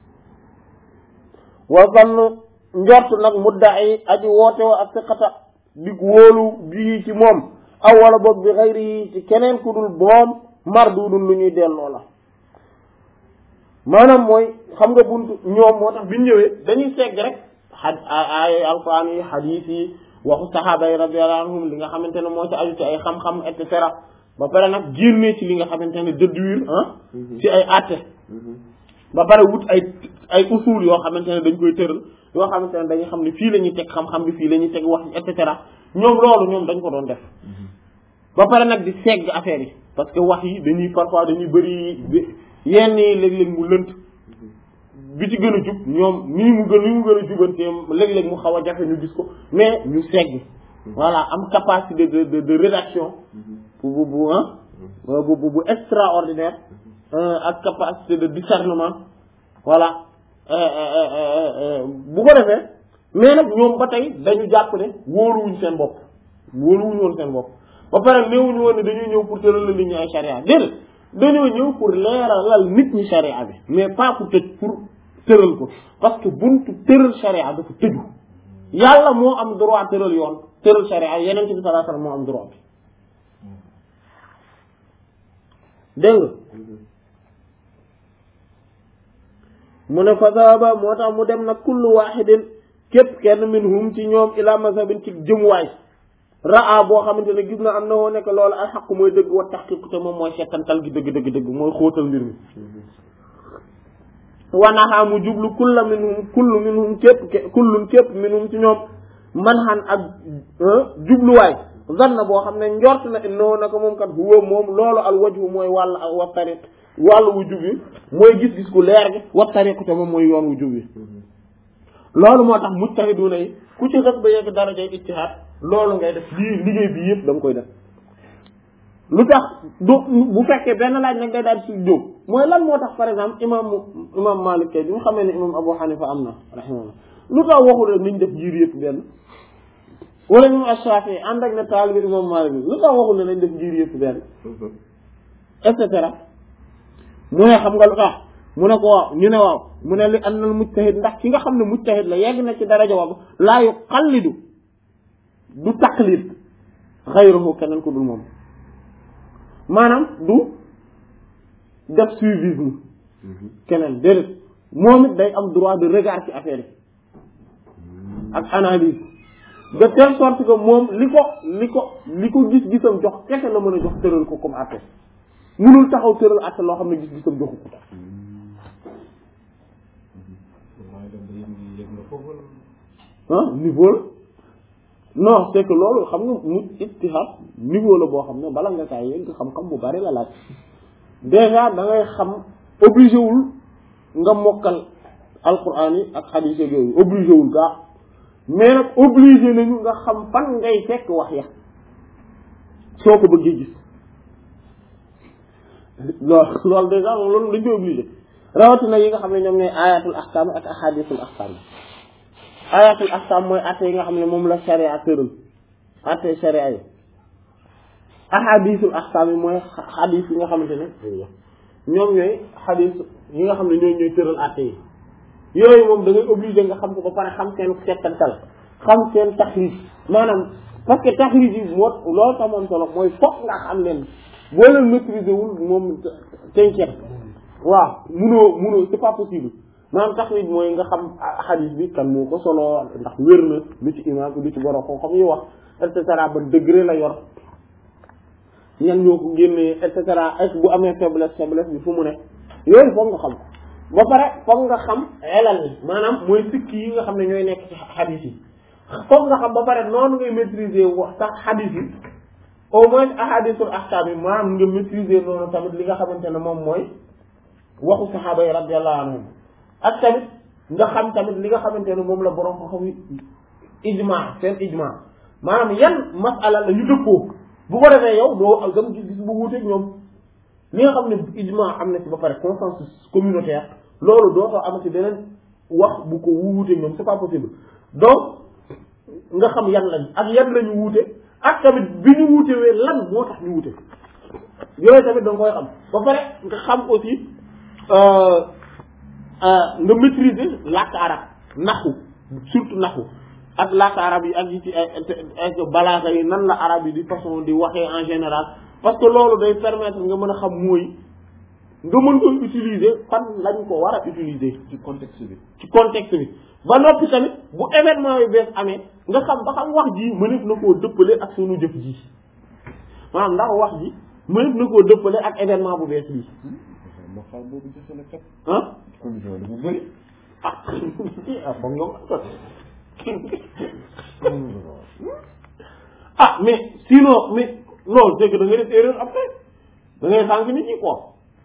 wa zannu njort nag mudda'i aji woote wa ak siqata di wóolu bii ci moom aw wala boog bi xayri ci keneen ku dul moom mardudun lu ñuy delloo la maanaam mooy xam nga buntu ñoom moo tax bi ñu ñëwee dañuy segg rek ay alquran yi hadith yi waxu saxaaba yi radiyallahu anhum li nga xamante ne moo ci aju ci ay xam-xam et cetera ba pare nag génnee ci li nga xamante ne déduire ci ay atte ba pare wut ay usul yoo xamante ne dañ koy tëral yoo xamante ne dañuy xam ne fii la ñuy teg xam-xam bi fii la ñuy teg wax et cetera ñoom loolu ñoom dañ ko doon def ba pare nag di segg affaire yi parce que wax yi dañuy parfois dañuy bëri yenn yi léeg-léeg mu lënt bi ci gën a jub ñoom ni mu gën a jubantee léeg-léeg mu xaw a jafe ñu gis ko mais ñu segg voilà am capacité de rédaction bu extraordinaire ak capacité de discernement voilà bu ko defee mais nag ñoom ba tey dañu jàpp ne wóoruwuñ seen bopp wóoruwuñu woon seen bopp ba pare néewuñu woon ne dañuy ñëw pour tëral la nit ñi ay charia déedéet dañoo ñëw pour leeralal nit ñi charia bi mais pas pour tëj pour tëral ko parce que buntu tëral sharia dafa tëju yàlla moo am droit tëral yoon tëral sharia yeneen bi sallallahu alayhi wasallam moo am droit bi dégg nga mu ne fa zahaba moo tax mu dem nag kullu wahidin képp kenn minhum ci ñoom ila mazhabin ci jëmuwaay raa boo xamante ne gis na am na woo nekk loolu al xaq mooy dëgg wa tahqiq te moom mooy settantal gi dëgg mooy xóotal mbir mi wanaxaa mu jublu kullu minhum képp minhum ci ñoom man xan ak jubluwaay zanna boo xam ne njort na innoo naka moom kat huwa moom loolu al wajhu mooy wàll ak wa tariq wàllu wu jub yi mooy gis-gis ku leer gi wa tariq te moom mooy yoon wu jub yi loolu moo tax mujtahiduna yi ku ci xës ba yegg darajay ijtihaad loolu ngay def liggéey bi yëpp da nga koy def lu tax bu fekkee benn laaj nag day daal ci jóg mooy lan moo tax par exemple imam Malik kay bi nga xamee ne imam Abu Hanifa am na rahimahullah lu tax waxul rek niñ def jiir yëpp benn wala imam Ash-Shafi'i ànd ak ne taalibi imam Malik lu tax waxul ne nañ def jiir yëpp benn et cetera mu ne xam nga lu tax mu ne ko waaw ñu ne waaw mu ne li annal mujtahid ndax ki nga xam ne mujtahid la yegg na ci daraja boobu laa yuqallidu du taqlid xayruhu keneen ku dul moom maanaam du def suivisme keneen déedéet moom it day am droit de regard ci affaire yi ak analyse de telle sorte que moom li ko gis-gisam jox kese la mën a jox tëral ko comme àtte mënul taxaw tëral àtte loo xam ne gis-gisam joxu ko niveau la non c'est que loolu xam nga mu ijtihad niveau la boo xam ne bala nga kaay yegg xam-xam bu bari la laaj déjà da ngay xam obligé wul nga mokkal alquran yi ak hadith yooyu obligé wul gaa mais nag obligé nañu nga xam fan ngay fekk wax ya soo ko bëggee gis loolu déjà loolu dañ koy obligé rawatina yi nga xam ne ñoom ñooy ayatul ahkam ak ahadithul ahkam ayatul ahkam mooy atte yi nga xam ne moom la sharia tëral atte sharia yi ahadithul ahkam yi mooy hadith yi nga xamante ne ñoom ñooy hadith yi nga xam ne ñooy tëral atte yi yooyu moom da ngay obligé nga xam ko ba pare xam seen settantal xam seen taxrij maanaam parce que taxrij yi moo loolu tax moom solo mooy fokk nga xam leen boo leen maîtriser wul moom t'inquiète waaw munoo c'est pas possible maanaam taxrij mooy nga xam hadith bi kan moo ko solo ndax wér na lu ci imam lu ci borom xam yi wax et cetera ba degré la yor ñan ñoo ko génnee et cetera est bu amee faiblesse bi fu mu ne yooyu foog nga xam ko ba pare foog nga xam elal yi maanaam mooy sikki yi nga xam ne ñooy nekk ci hadith yi foog nga xam ba pare noonu ngay maîtriser wax sax hadith yi au moins ahadithul ahkam yi maanaam nga maîtriser noonu tamit li nga xamante ne moom mooy waxu saxaaba yi radiyallahu anhum ak tamit nga xam tamit li nga xamante ne moom la borom xam yi ijma seen ijma maanaam yan masala la ñu dëppoo bu ko defee yow doo ak gam gis bu wuuteeg ñoom li nga xam ne ijma am na ci ba pare consensus communautaire loolu doo ko amati beneen wax bu ko wuuteeg ñoom c'est pas possible donc nga xam yan lañ ak yan lañu wuute ak tamit bi ñu wuutewee lan moo tax ñu wuute yooyu tamit da nga koy xam ba pare nga xam aussi nga maîtriser làkk arab naxu surtout naxu ak làkk arab yi ak yi ci ay balaaga yi nan la arab yi di façon di waxee en général parce que loolu day permettre nga mën a xam mooy nga mën ko utiliser fan lañ ko war a utiliser ci contexte bi ba noppi tamit bu événement yu bees amee nga xam ba xam wax ji mëneef na koo dëppale ak sunu jëf ji maanaam ndax wax ji mëneef na koo dëppale ak événement bu bees bi moo xam boobu joxe na kat ah condition dafa bëri foog nga mais sinon mais non c'est que da ngay def erreur après da ngay sànq nit ñi quoi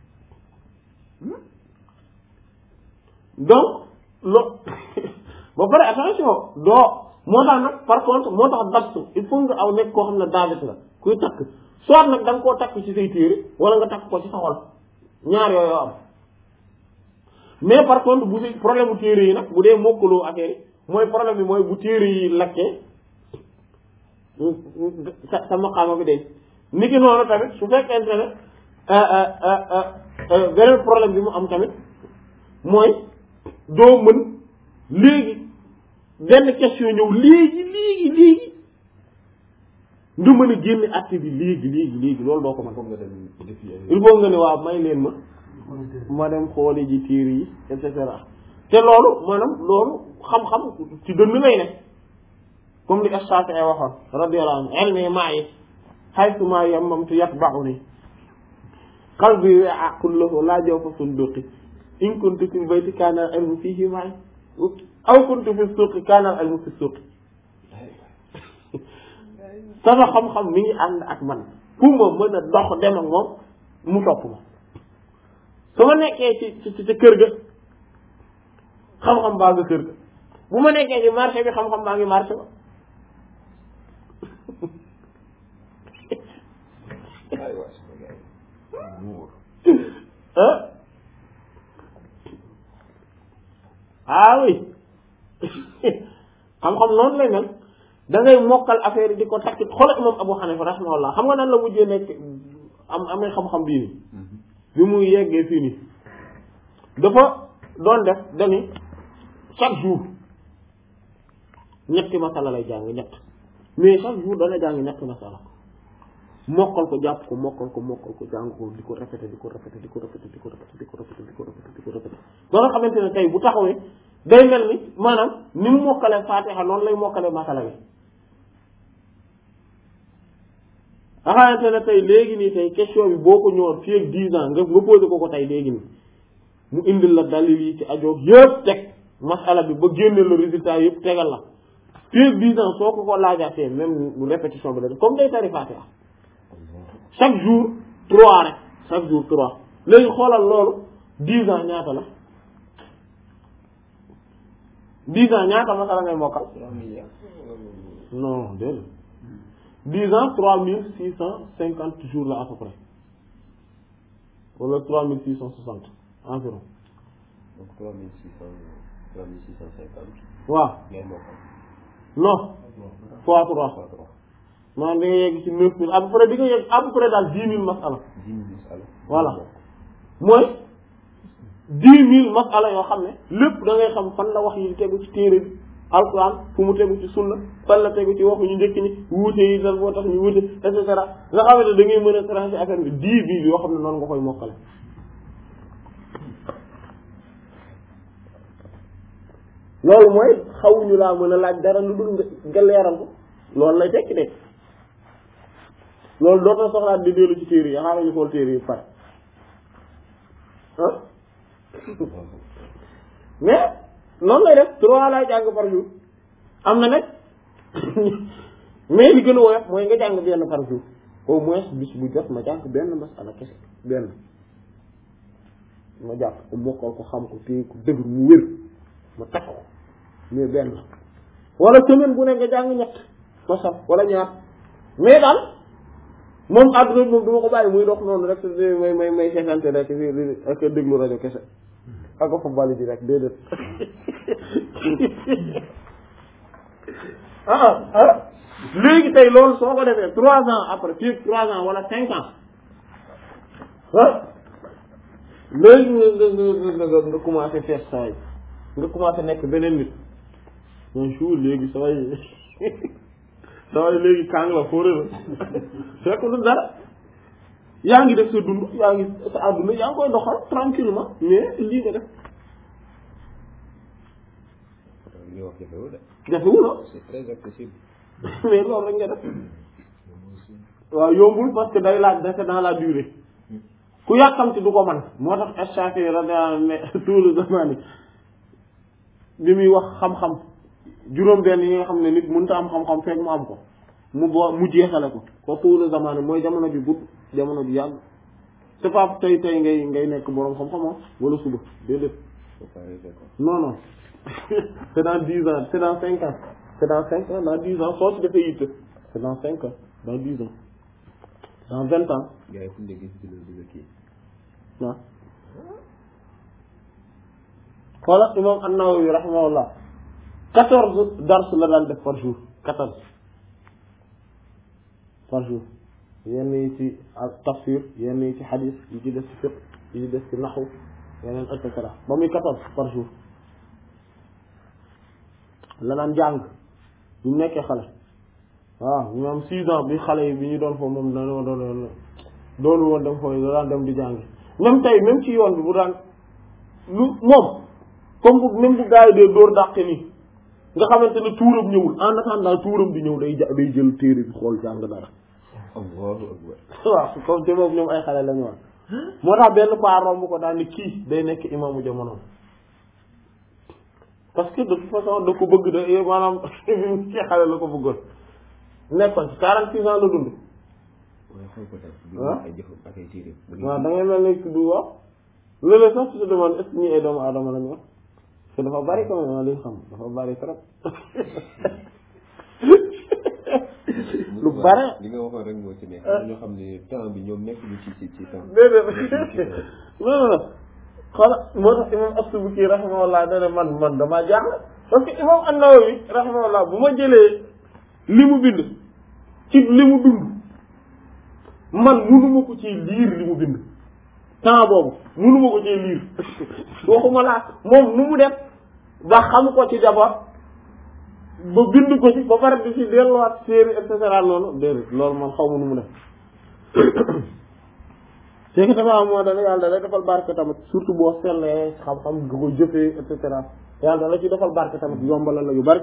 donc ba pare attention doo moo tax nag par contre moo tax dabt il faut nga aw nekk koo xam ne daabit la kuy takk soit nag da nga koo takk ci say téere wala nga takk ko ci sa xol ñaar yooyu am mais par contre bu si problème bu téere yi nag bu dee mokkaloo affaire yi mooy problème bi mooy bu téere yi lakkee sa maqaama bi day ni ki noonu tamit su fekkente ne beneen problème bi mu am tamit mooy doo mën léegi benn question ñëw léegi nga mën a génne acte bi léegi loolu doo ko mën. il faut nga ne waaw may leen ma dem xooli ji tiir yi et cetera te loolu maanaam loolu xam-xam ci dënn lay ne comme li Ash-Shafi'i waxoon radiyallahu anhu ilmi ma'i haythu ma yammamtu yatba'uni qalbi wa'a kulluhu la jawfa sunduqi in kuntu fil bayti kana al-ilmu fihi ma'i aw kuntu fi suqi kana al-ilmu fi suqi sama xam-xam mi ngi ànd ak man fu ma mën a dox dem ak moom mu topp ma su ma nekkee ci kër ga xam-xam baa nga kër ga bu ma nekkee ci marché bi xam-xam baa ngi marché ba ah oui xam-xam noonu lay mel da ngay mokkal affaire yi di ko takk xoolal imam Abu Hanifa rahimahullah xam nga nan la mujjee nekk amee xam-xam bii nii bi muy yeggee fii nii dafa doon def dani chaque jour ñetti masala lay jàng ñett mais chaque jour dana jàng ñetti masala mokkal ko jàpp ko mokkal ko jàng ko di ko répété ba nga xamante ne tey bu taxawee day mel ni maanaam ni mu mokkalee Fatiha noonu lay mokkalee masala bi nga xamante ne tey léegi nii tey question bi boo ko ñëwoon fii ak 10 ans nga posé ko tey léegi nii mu indil la dalil yi ci ajoog yëpp teg masala bi ba génne le résultat yëpp tegal la fii ak 10 ans soo ko laajaatee même répétition bi la def comme day tari Fatiha chaque jour 3 rek chaque jour 3 léegi xoolal loolu 10 ans ñaata la 10 ans ñaata masala ngay mokkal non déedéet 10 ans 3650 jours la à peu près wala 3660 environ. donc 3650. waaw ngay mokkal. non fois 3 maanaam di nga yegg ci 9000 à peu près di nga yegg à peu près daal 10 000 masala. 10 000 masala. voilà mooy 10 000 masala yoo xam ne lépp da ngay xam fan la wax yi tegu ci téere bi alquran fu mu tegu ci sunna fan la tegu ci waxu ñu njëkk ñi wuute yi dal moo tax ñu wuute et cetera nga xamante da ngay mën a trancher affaire bi 10 000 yoo xam ne noonu nga koy mokkale. loolu mooy xawuñu laa mën a laaj dara lu dul nga leeral ko loolu lay tekki de loolu dootoo soxlaat di dellu ci téere yi xaaral ñu xool téere yi pare ah mais noonu lay def 3 lay jàng par jour am na nag mais li gën a woyof mooy nga jàng benn par jour au moins bis bu jot ma jàng benn masala kese benn ma jàpp ko mokkal ko xam ko téye ko dëgg mu wér ma takk ko mais benn wala semaine bu ne nga jàng ñett masal wala ñaar mais daal moom àdduna bi moom du ma ko bàyyi muy dox noonu rek may seetante rek ak déglu rajo kese ak ko fa bali di rek déedéet léegi tey loolu soo ko defee 3 ans après fii 3 ans wala 5 ans léegi nga commencé fees saa yi nga commencé nekk beneen nit un jour léegi saway léegi kàng la fóore la fekk lu dara yaa ngi def sa dund yaa ngi sa àdduna yaa ngi koy doxal tranquillement mais lii nga def li wax jafewul de. jafewul ah c'est très accessible. mais loolu rek nga def waaw yombul parce que day laaj c'est dans la durée ku yàkkamti du ko man moo tax Ash-Shafi'i radiyallahu anhu ne tuulu zamani bi muy wax xam-xam juróom-benn yi nga xam ne nit mënut a am xam-xam fekk mu am ko mu jeexale ko ko tuulu zamani mooy jamono bi gudd jamono bi yàgg c'est pas tey ngay nekk boroom xam-xam wala suba déedéet non c'est dans 10 ans c'est dans 5 ans c'est dans 5 ans dans 10 ans soo si defee yitte c'est dans 5 ans dans 10 ans dans 20 ans. gars yi fu ñu gis ci loolu kii. waaw. xoolal imam An-Nawawi rahimahullah 14 dars la daan def par jour 14 par jour yenn yi ci tafsir yenn yi ci hadith yi ci des ci fiqh yi ci des ci nahwu yeneen et cetera ba muy 14 par jour la naan jàng bi mu nekkee xale waaw ñu am 6 ans bi xale yi bi ñu doon foofu moom doonu woon dem foofu da daan dem di jàng même tey même ci yoon bi bu daan lu moom comme bu même bu gars yi dee dóor dàqe nii nga xamante ne tuuram ñëwul en attendant tuuram di ñëw day jël téere bi xool jàng dara waaw comme te boobu ñoom ay xale la ñu wax moo tax benn paar romb ko daal ni kii day nekk imaamu jamono parce que de toute façon da ko bëgg de maanaam ci xale la ko bëggoon nekkoon ci 46 ans la dund waaw da ngay mel ni tudd waaw léeg-léeg sax tu te demandes est-ce que ñi ay doomu aadama la ñu wax parce que dafa bari quand même li xam dafa bari trop lu bare li nga waxoon rek moo ci nekk ñoo xam ne temps bi ñoom nekk ñu ci temps déedéet non xoola moo tax imam As-Subki rahimahullah dane man damaa jaaxle parce que imam An-Nawawi rahimahullah bu ma jëlee li mu bind ci li mu dund man munuma ko ci liir li mu bind temps boobu munuma ko ci liir waxuma laa moom nu mu def ba xam ko ci d'abord ba bind ko ci ba pare di ci delluwaat série et cetera noonu déedéet loolu man xaw ma nu mu def c'est que dafa am moo dana yàlla da lay defal barke tamit surtout boo sellee xam-xam nga ko jëfee et cetera yàlla da la ci defal barke tamit yombalal la yu bari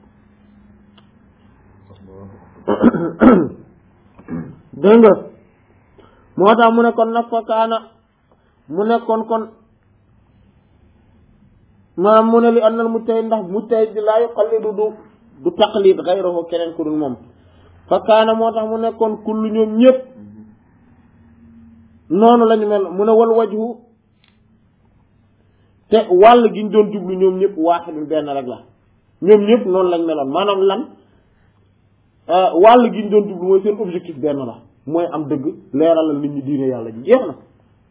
dégg nga moo tax mu ne kon nag fa kaana mu nekkoon kon maanaam mu ne li annal mujtahid ndax mujtahid di laa yuqallidu du taqlid ghayruhu keneen ku dul moom fa kaana moo tax mu nekkoon kullu ñoom ñëpp noonu lañu mel mu ne wal wajhu te wàll gi ñu doon jublu ñoom ñëpp waaxidul benn rek la ñoom ñëpp noonu lañ meloon maanaam lan wàll gi ñu doon jublu mooy seen objectif benn la mooy am dëgg leeralal nit ñi diine yàlla ji jeex na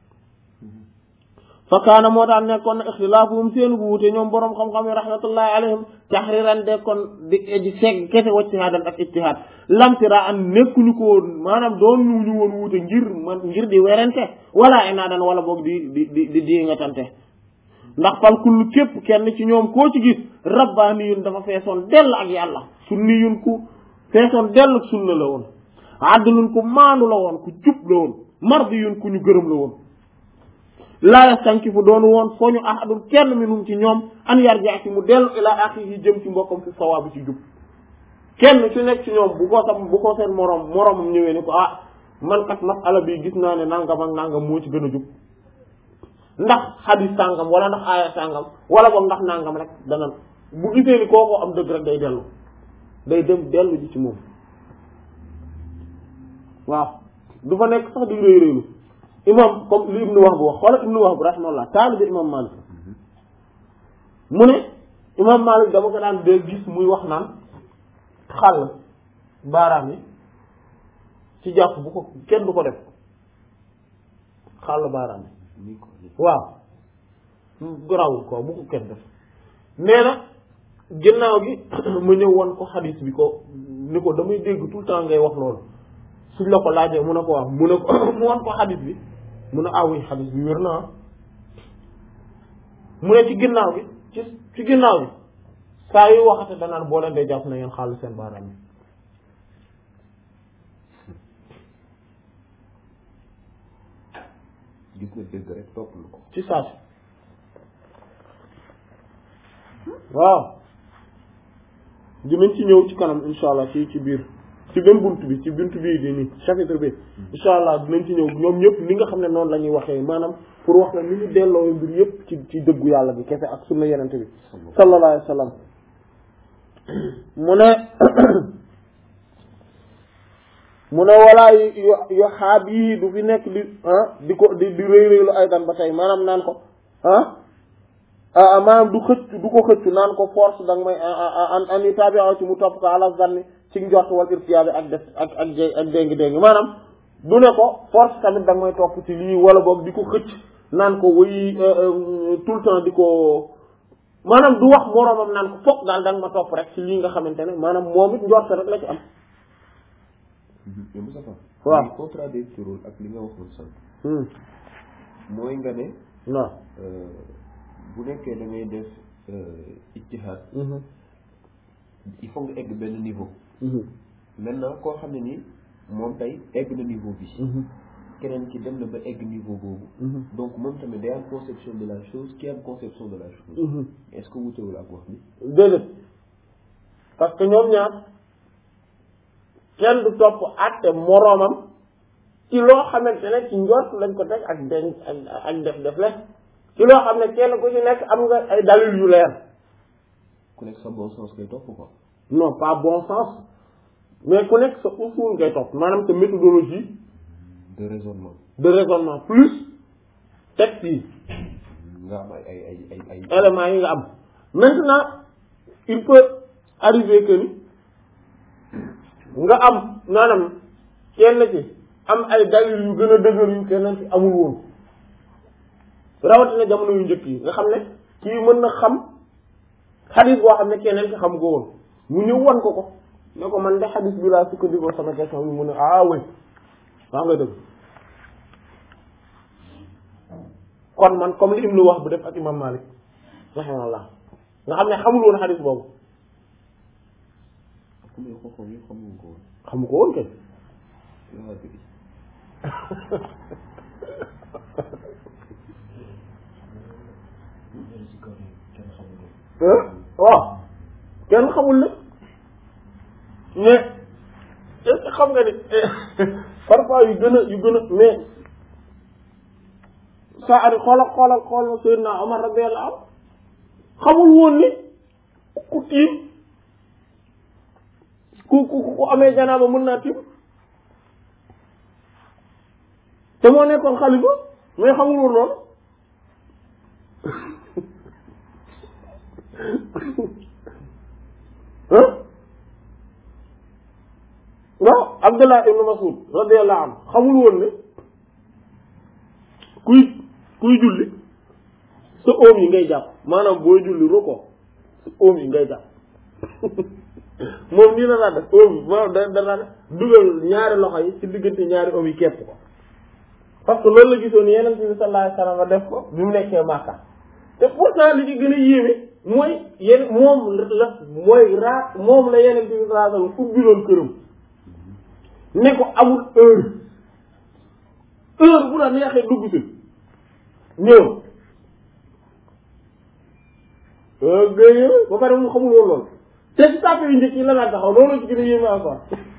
fa kaana moo tax nekkoon na ixtilaafuhum seen bu wute ñoom boroom xam-xam yi rahmatullahi alayhim tahriran de kon di segg kese wajtihaadan ak ijtihaad lamtira an nekkuñu ko woon maanaam doon ñu woon wute ngir di werante wala inaadan wala boog di nga tante ndax fal kullu képp kenn ci ñoom koo ci gis rabbaaniyun dafa feesoon dell ak yàlla sunniyun ku feesoon dell ak sunna la woon adlun ku maandu la woon ku jub la woon mardiyun ku ñu gërëm la woon laa yastankifu doonu woon foo ñu ahadul kenn minum ci ñoom an yarja ci mu dellu ilaa axihi jëm ci mbokkam fi sawaabi ci jub kenn ci nekk ci ñoom bu ko seen moroomam ñëwee ni ko man kat masala bi gis naa ne nangam ak nangam moo ci gën a jub ndax xadis sàngam wala ndax aaya sàngam wala boog ndax nangam rek dana bu gisee ni kookoo am dëgg rek day dem dellu ji ci moom waaw du fa nekk sax di réy réylu imam comme li Ibnu Wahb wax xoola Ibnu Wahb rahimahullah taalibe imam Malik mu ne imam Malik dama ko daan de gis muy wax naan xàll baaraam yi ci jàpp bu ko kenn du ko def xàll baaraam yi waaw garawul ko bu ko kenn def nee na ginnaaw gi mu ñëw won ko xadis bi ko ni ko damay dégg tout le temps ngay wax loolu suñ la ko laajee mu ne ko wax mu ne ko mu won ko xadis bi mu ne oui xadis bi wér na mu ne ci ginnaaw gi ci ginnaaw gi saa yu waxate danaan boo leen dee jàpp na ngeen xàll seen baaraam yi gis na dégg rek topp lu ko ci saa si waaw dinañ ci ñëw ci kanam insha allah ci biir ci benn bunt bi ci bunt bii di nii chapitre bi insha allah dinañ ci ñëw ñoom ñëpp li nga xam ne noonu la ñuy waxee maanaam pour wax la ni ñu delloo mbir yëpp ci dëggu yàlla bi kese ak sunna yenente bi sallallahu alayhi wa sallam mu ne walaa yo xaab yii du fi nekk di ko di réy réylu aydan ba tey maanaam naan ko maanaam du ko xëccu naan ko force danga may ani tabi'a ci mu topp ko ala zanni ci njort wal irtiyaabi ak def ak déngi maanaam du ne ko force tamit danga may topp ci lii wala boog di ko xëcc naan ko wuy tout le temps di ko maanaam du wax moroomam naan ko foog daal danga ma topp rek ci lii nga xamante ne maanaam moom it njort rek la ci am waaw contradictoire ak li nga waxoon sànq mooy nga ne waaw bu nekkee da ngay def ijtihaad il faut nga egg benn niveau. maintenant koo xam ne ni moom tey egg na niveau bi. keneen ki dem na ba egg niveau boobu. donc moom tamit day am conception de la chose qui am conception de la chose. est-ce que wutewul ak wax bi. déedéet parce que ñoom ñaar kenn du topp àtte moroomam ci loo xamante ne ci njort lañ ko teg ak denc ak def la ci loo xam ne kenn ku ci nekk am nga ay dalil yu leer. ku nekk sa bon sens ngay topp quoi. non pas bon sens mais ku nekk sa usul ngay topp maanaam sa méthodologie. de raisonnement plus texte yi. nga am ay éléments yi nga am maintenant il peut arriver que ni nga am maanaam kenn ci am ay dalil yu gën a dëgër yu keneen ci amul woon rawatina jamono yu njëkk yi nga xam ne kii mën na xam xadis boo xam ne keneen ci xam ko woon mu ñëw wan ko ne ko man de xadis bi laa sukkandikoo sama question bi mu ne ah oui waa nga dëgg kon man comme li Ibnu wax bu def ak imam Malik rahimahullah nga xam ne xamul woon xadis boobu xamu ko woon kay waaw kenn xamul la mais est-ce que xam nga ni parfois yu gën a mais saa ari xoolal Seydina Omar radiyallahu anhu xamul woon ni ku tiim ku amee janaaba mën naa tiim te moo nekkoon xalifa mais xamul woon loolu non Abdullah ibn Mas'ud radiyallahu anhu xamul woon ne kuy julli sa oom yi ngay jàpp maanaam booy julli roko sa oom yi ngay jàpp moom nii la daan def oom yi maanaam da daan dugal ñaari loxo yi ci diggante ñaari oom yi kepp ko parce que loolu la gisoon Yonent bi sallallahu alayhi wasallam def ko bi mu nekkee Makka te pourtant li ci gën a yéeme mooy moom la Yonent bi sallallahu alayhi wasallam ubbiloon këram ne ko amul heure bu la neexee dugg si ñëw gay ba pare mu xamul woon loolu te ci tàppe yu njëkk yi la daan taxaw loolu ci gën a yéeme encore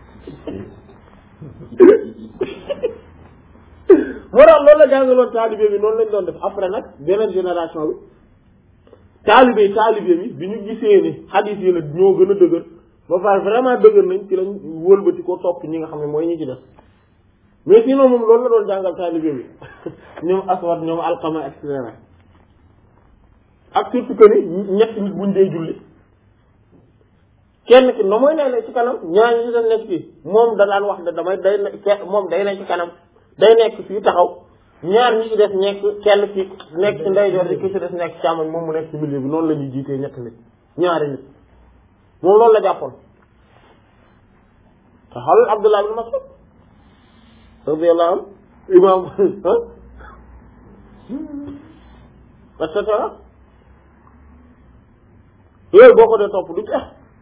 moo tax loolu la jàngaloon taalibe bi noonu lañ doon def après nag beneen génération bi taalibe bi ñu gisee ni hadith yi la ñoo gën a dëgër ba pare vraiment dëgër nañ ci lañ wëlbati ko topp ñi nga xam ne mooy ñi ci def mais sinon moom loolu la doon jàngal taalibe bi ñoom Aswad ñoom Alqama et cetera ak surtout que ni ñett nit buñ dee julli kenn ki no mooy ne ci kanam ñaar ñi def nekk fii moom da daan wax ne moom day nekk ci kanam day nekk fii taxaw ñaar ñi ci def nekk kenn ki nekk ci ndeyjoor bi ki ci def nekk càmmoñ moom mu nekk ci milieu bi noonu la ñuy jiitee ñett nit ñaari nit moom loolu la jàppoon te xoolal Abdullah ibn Mas'ud radiyallahu anhu imam et cetera yooyu boo ko dee topp du ci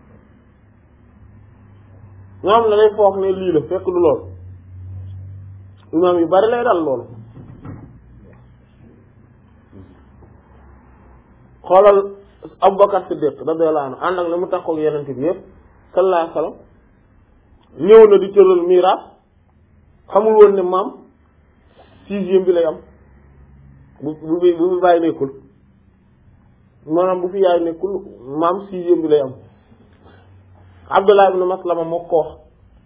ñoom la lay foog ne lii la fekk du loolu imam yu bari lay dal loolu xoolal Abubakar Siddiq radiyallahu anhu ànd ak la mu taxaw yeneen bi yëpp sallallahu alayhi wasallam ñëw na di tëral miraas xamul woon ne maam 6e bi lay am bu bàyyi nekkul maanaam bu fi yaay nekkul maam 6e bi lay am Abdullah ibn Maslama moo ko wax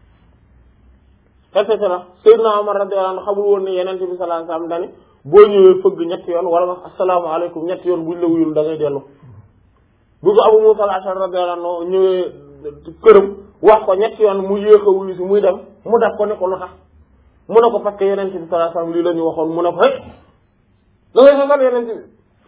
et cetera Seydina Omar radiyallahu anhu xamul woon ne yeneen bi sallallahu alayhi wasallam dani boo ñëwee fëgg ñetti yoon wala wax assalaamu alaykum ñetti yoon buñ la wuyul da ngay dellu bu ko Abu Musa al-Ash'ari radiyallahu anhu ñëwee këram wax ko ñetti yoon mu yéex a wuyu si muy dem mu def ko ne ko lu tax mu ne ko parce que yeneen bi sallallahu alayhi wasallam lii la ñu waxoon mu ne ko hey da ngay xamal yeneen bi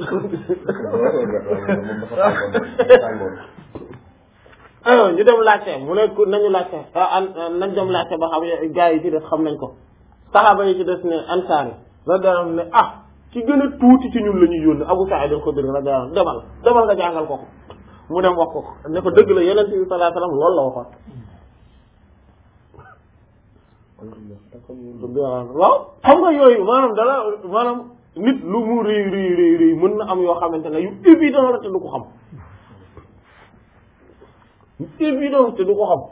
ñu dem laajte mu ne nañu laajte nañ dem laajte ba xam gaa yi ci des xam nañ ko saxaaba yi ci des ne ansaari radiyallahu anhu ne ci gën a tuuti ci ñun la ñuy yónni Abu Sa'id al-Khudri radiyallahu anhu demal nga jàngal ko mu dem wax ko ne ko dëgg la Yonent bi sallallahu alayhi wasallam loolu la waxoon. waaw xam nga yooyu maanaam nit lu mu rëy mën na am yoo xamante ne yu évident la te du ko xam évident te du ko xam.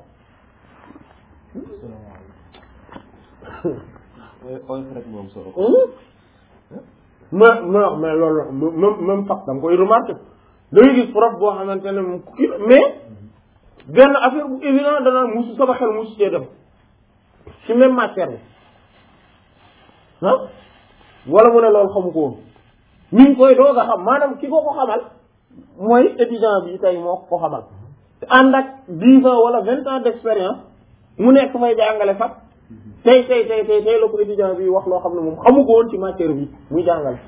mais loolu même fac da nga koy remarqué da ngay gis prof boo xamante ne kii mais benn affaire bu évident danaa musu sama xel musu cee dem ci même matière bi ah wala mu ne loolu xamu ko woon mi ngi koy doog a xam maanaam ki ko xamal mooy étudiant bi tey moo ko xamal te ànd ak 10 ans wala 20 ans d'expérience mu nekk fay jàngale fa tey la ko étudiant bi wax loo xam ne moom xamu ko woon ci matière bi muy jàngale.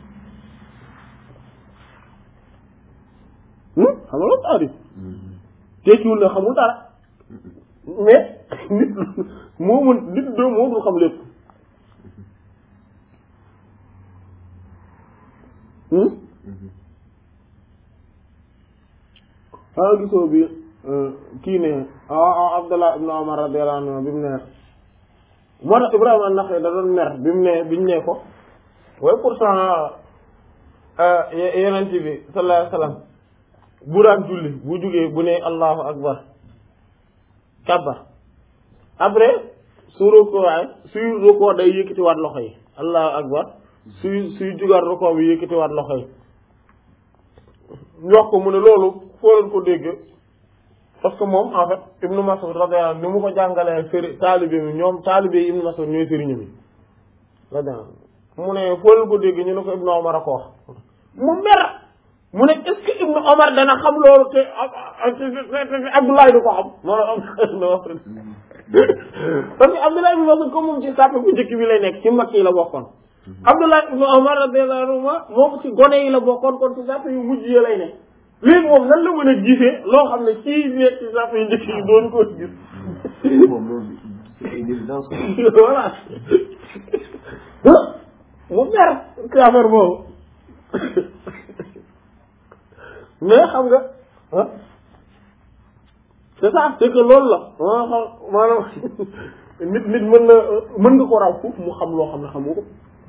xam nga loolu tax tekkiwul na xamul dara mais nit moo dul xam lépp. gisoo bi kii ne Abdullah ibn Umar radiyallahu anhu bi mu ne moo tax Ibrahima an-Nakha'i da doon mer bi mu ne biñ ne ko waaye pourtant Yonent bi sallallahu alayhi wasallam bu daan julli bu jugee bu ne Allahu akbar kabbar après su rukkoo day yëkkatiwaat loxo yi Allahu akbar suy jugaat rukkoo bi yëkkatiwaat loxo yi wax ko mu ne loolu foo leen ko dégg parce que moom en fait Ibnu Mas'ud radiyallahu anhu ni mu ko jàngalee taalibe mi ñoom taalibe yi Ibnu Mas'ud ñooy sëriñ mi radiyallahu mu ne foo leen ko dégg ñu ne ko Ibnu Omar a ko wax mu mer mu ne est-ce que Ibnu Omar dana xam loolu te Abdoulaye du ko xam parce que Abdoulaye ibn Mas'ud comme moom ci sàppe bu njëkk bi lay nekk ci mag yi la bokkoon Abdoulaye ibn Omar radiyallahu anhu moom ci gone yi la bokkoon kon ci sàppe yu mujj yi lay nekk léegi moom nan la mën a gisee loo xam ne ci nekk ci sàppe yu njëkk yi doon ko gis voilà mu mer ci affaire boobu mais xam nga c'est ça c'est que loolu la maanaam nit mën nga ko raw foofu mu xam loo xam ne xamoo ko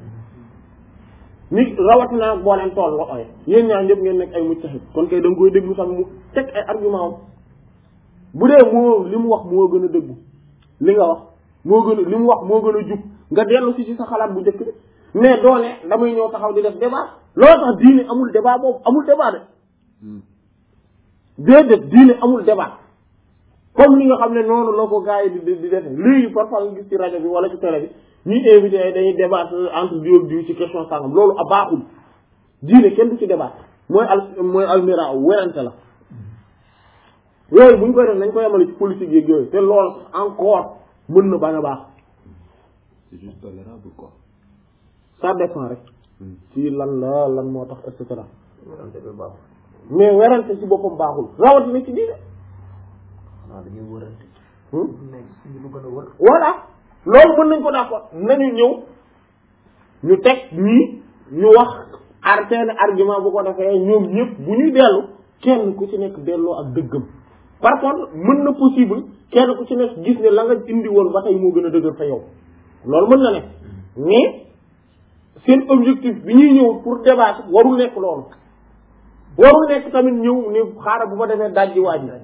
nit rawatina boo leen tool la ay yéen ñaar ñëpp ngeen nekk ay mujtahid kon kay da nga koy déglu sax mu teg ay argument am bu dee moo li mu wax moo gën a dëggu li nga wax moo gën a li mu wax moo gën a jub nga dellu si ci sa xalaat bu njëkk bi mais doone damay ñëw taxaw di def débat loolu tax diine amul débat boobu amul débat de déedéet diine amul débat comme ni nga xam ne noonu la ko gars yi di defe léegi parfois nga gis ci rajo bi wala ci télé bi ñuy invité ay dañuy débat entre diw ak diw ci question sangam loolu a baaxul diine kenn du ci débat mooy almira werante la yooyu bu ñu koy def nañ ko yemale ci politique yeeg yooyu te loolu encore mën na bañ a baax. c'est juste tolérable quoi. ça dépend rek ci lan moo tax et cetera mais werante ci boppam baaxul rawatina ci diine. waaw dañuy wërante. nekk ci lu gën a wër. voilà loolu mën nañ ko d'accord nañu ñëw ñu teg ñii ñu wax seen argument bu ko defee ñoom ñëpp bu ñuy dellu kenn ku ci nekk delloo ak dëggam par contre mën na possible kenn ku ci nekk gis ne la nga indi woon ba tey moo gën a dëgër fa yow loolu mën na ne mais seen objectif bi ñuy ñëw pour débattre warul nekk loolu warul nekk tamit ñëw ni xaaral bu ma demee dajji waaj na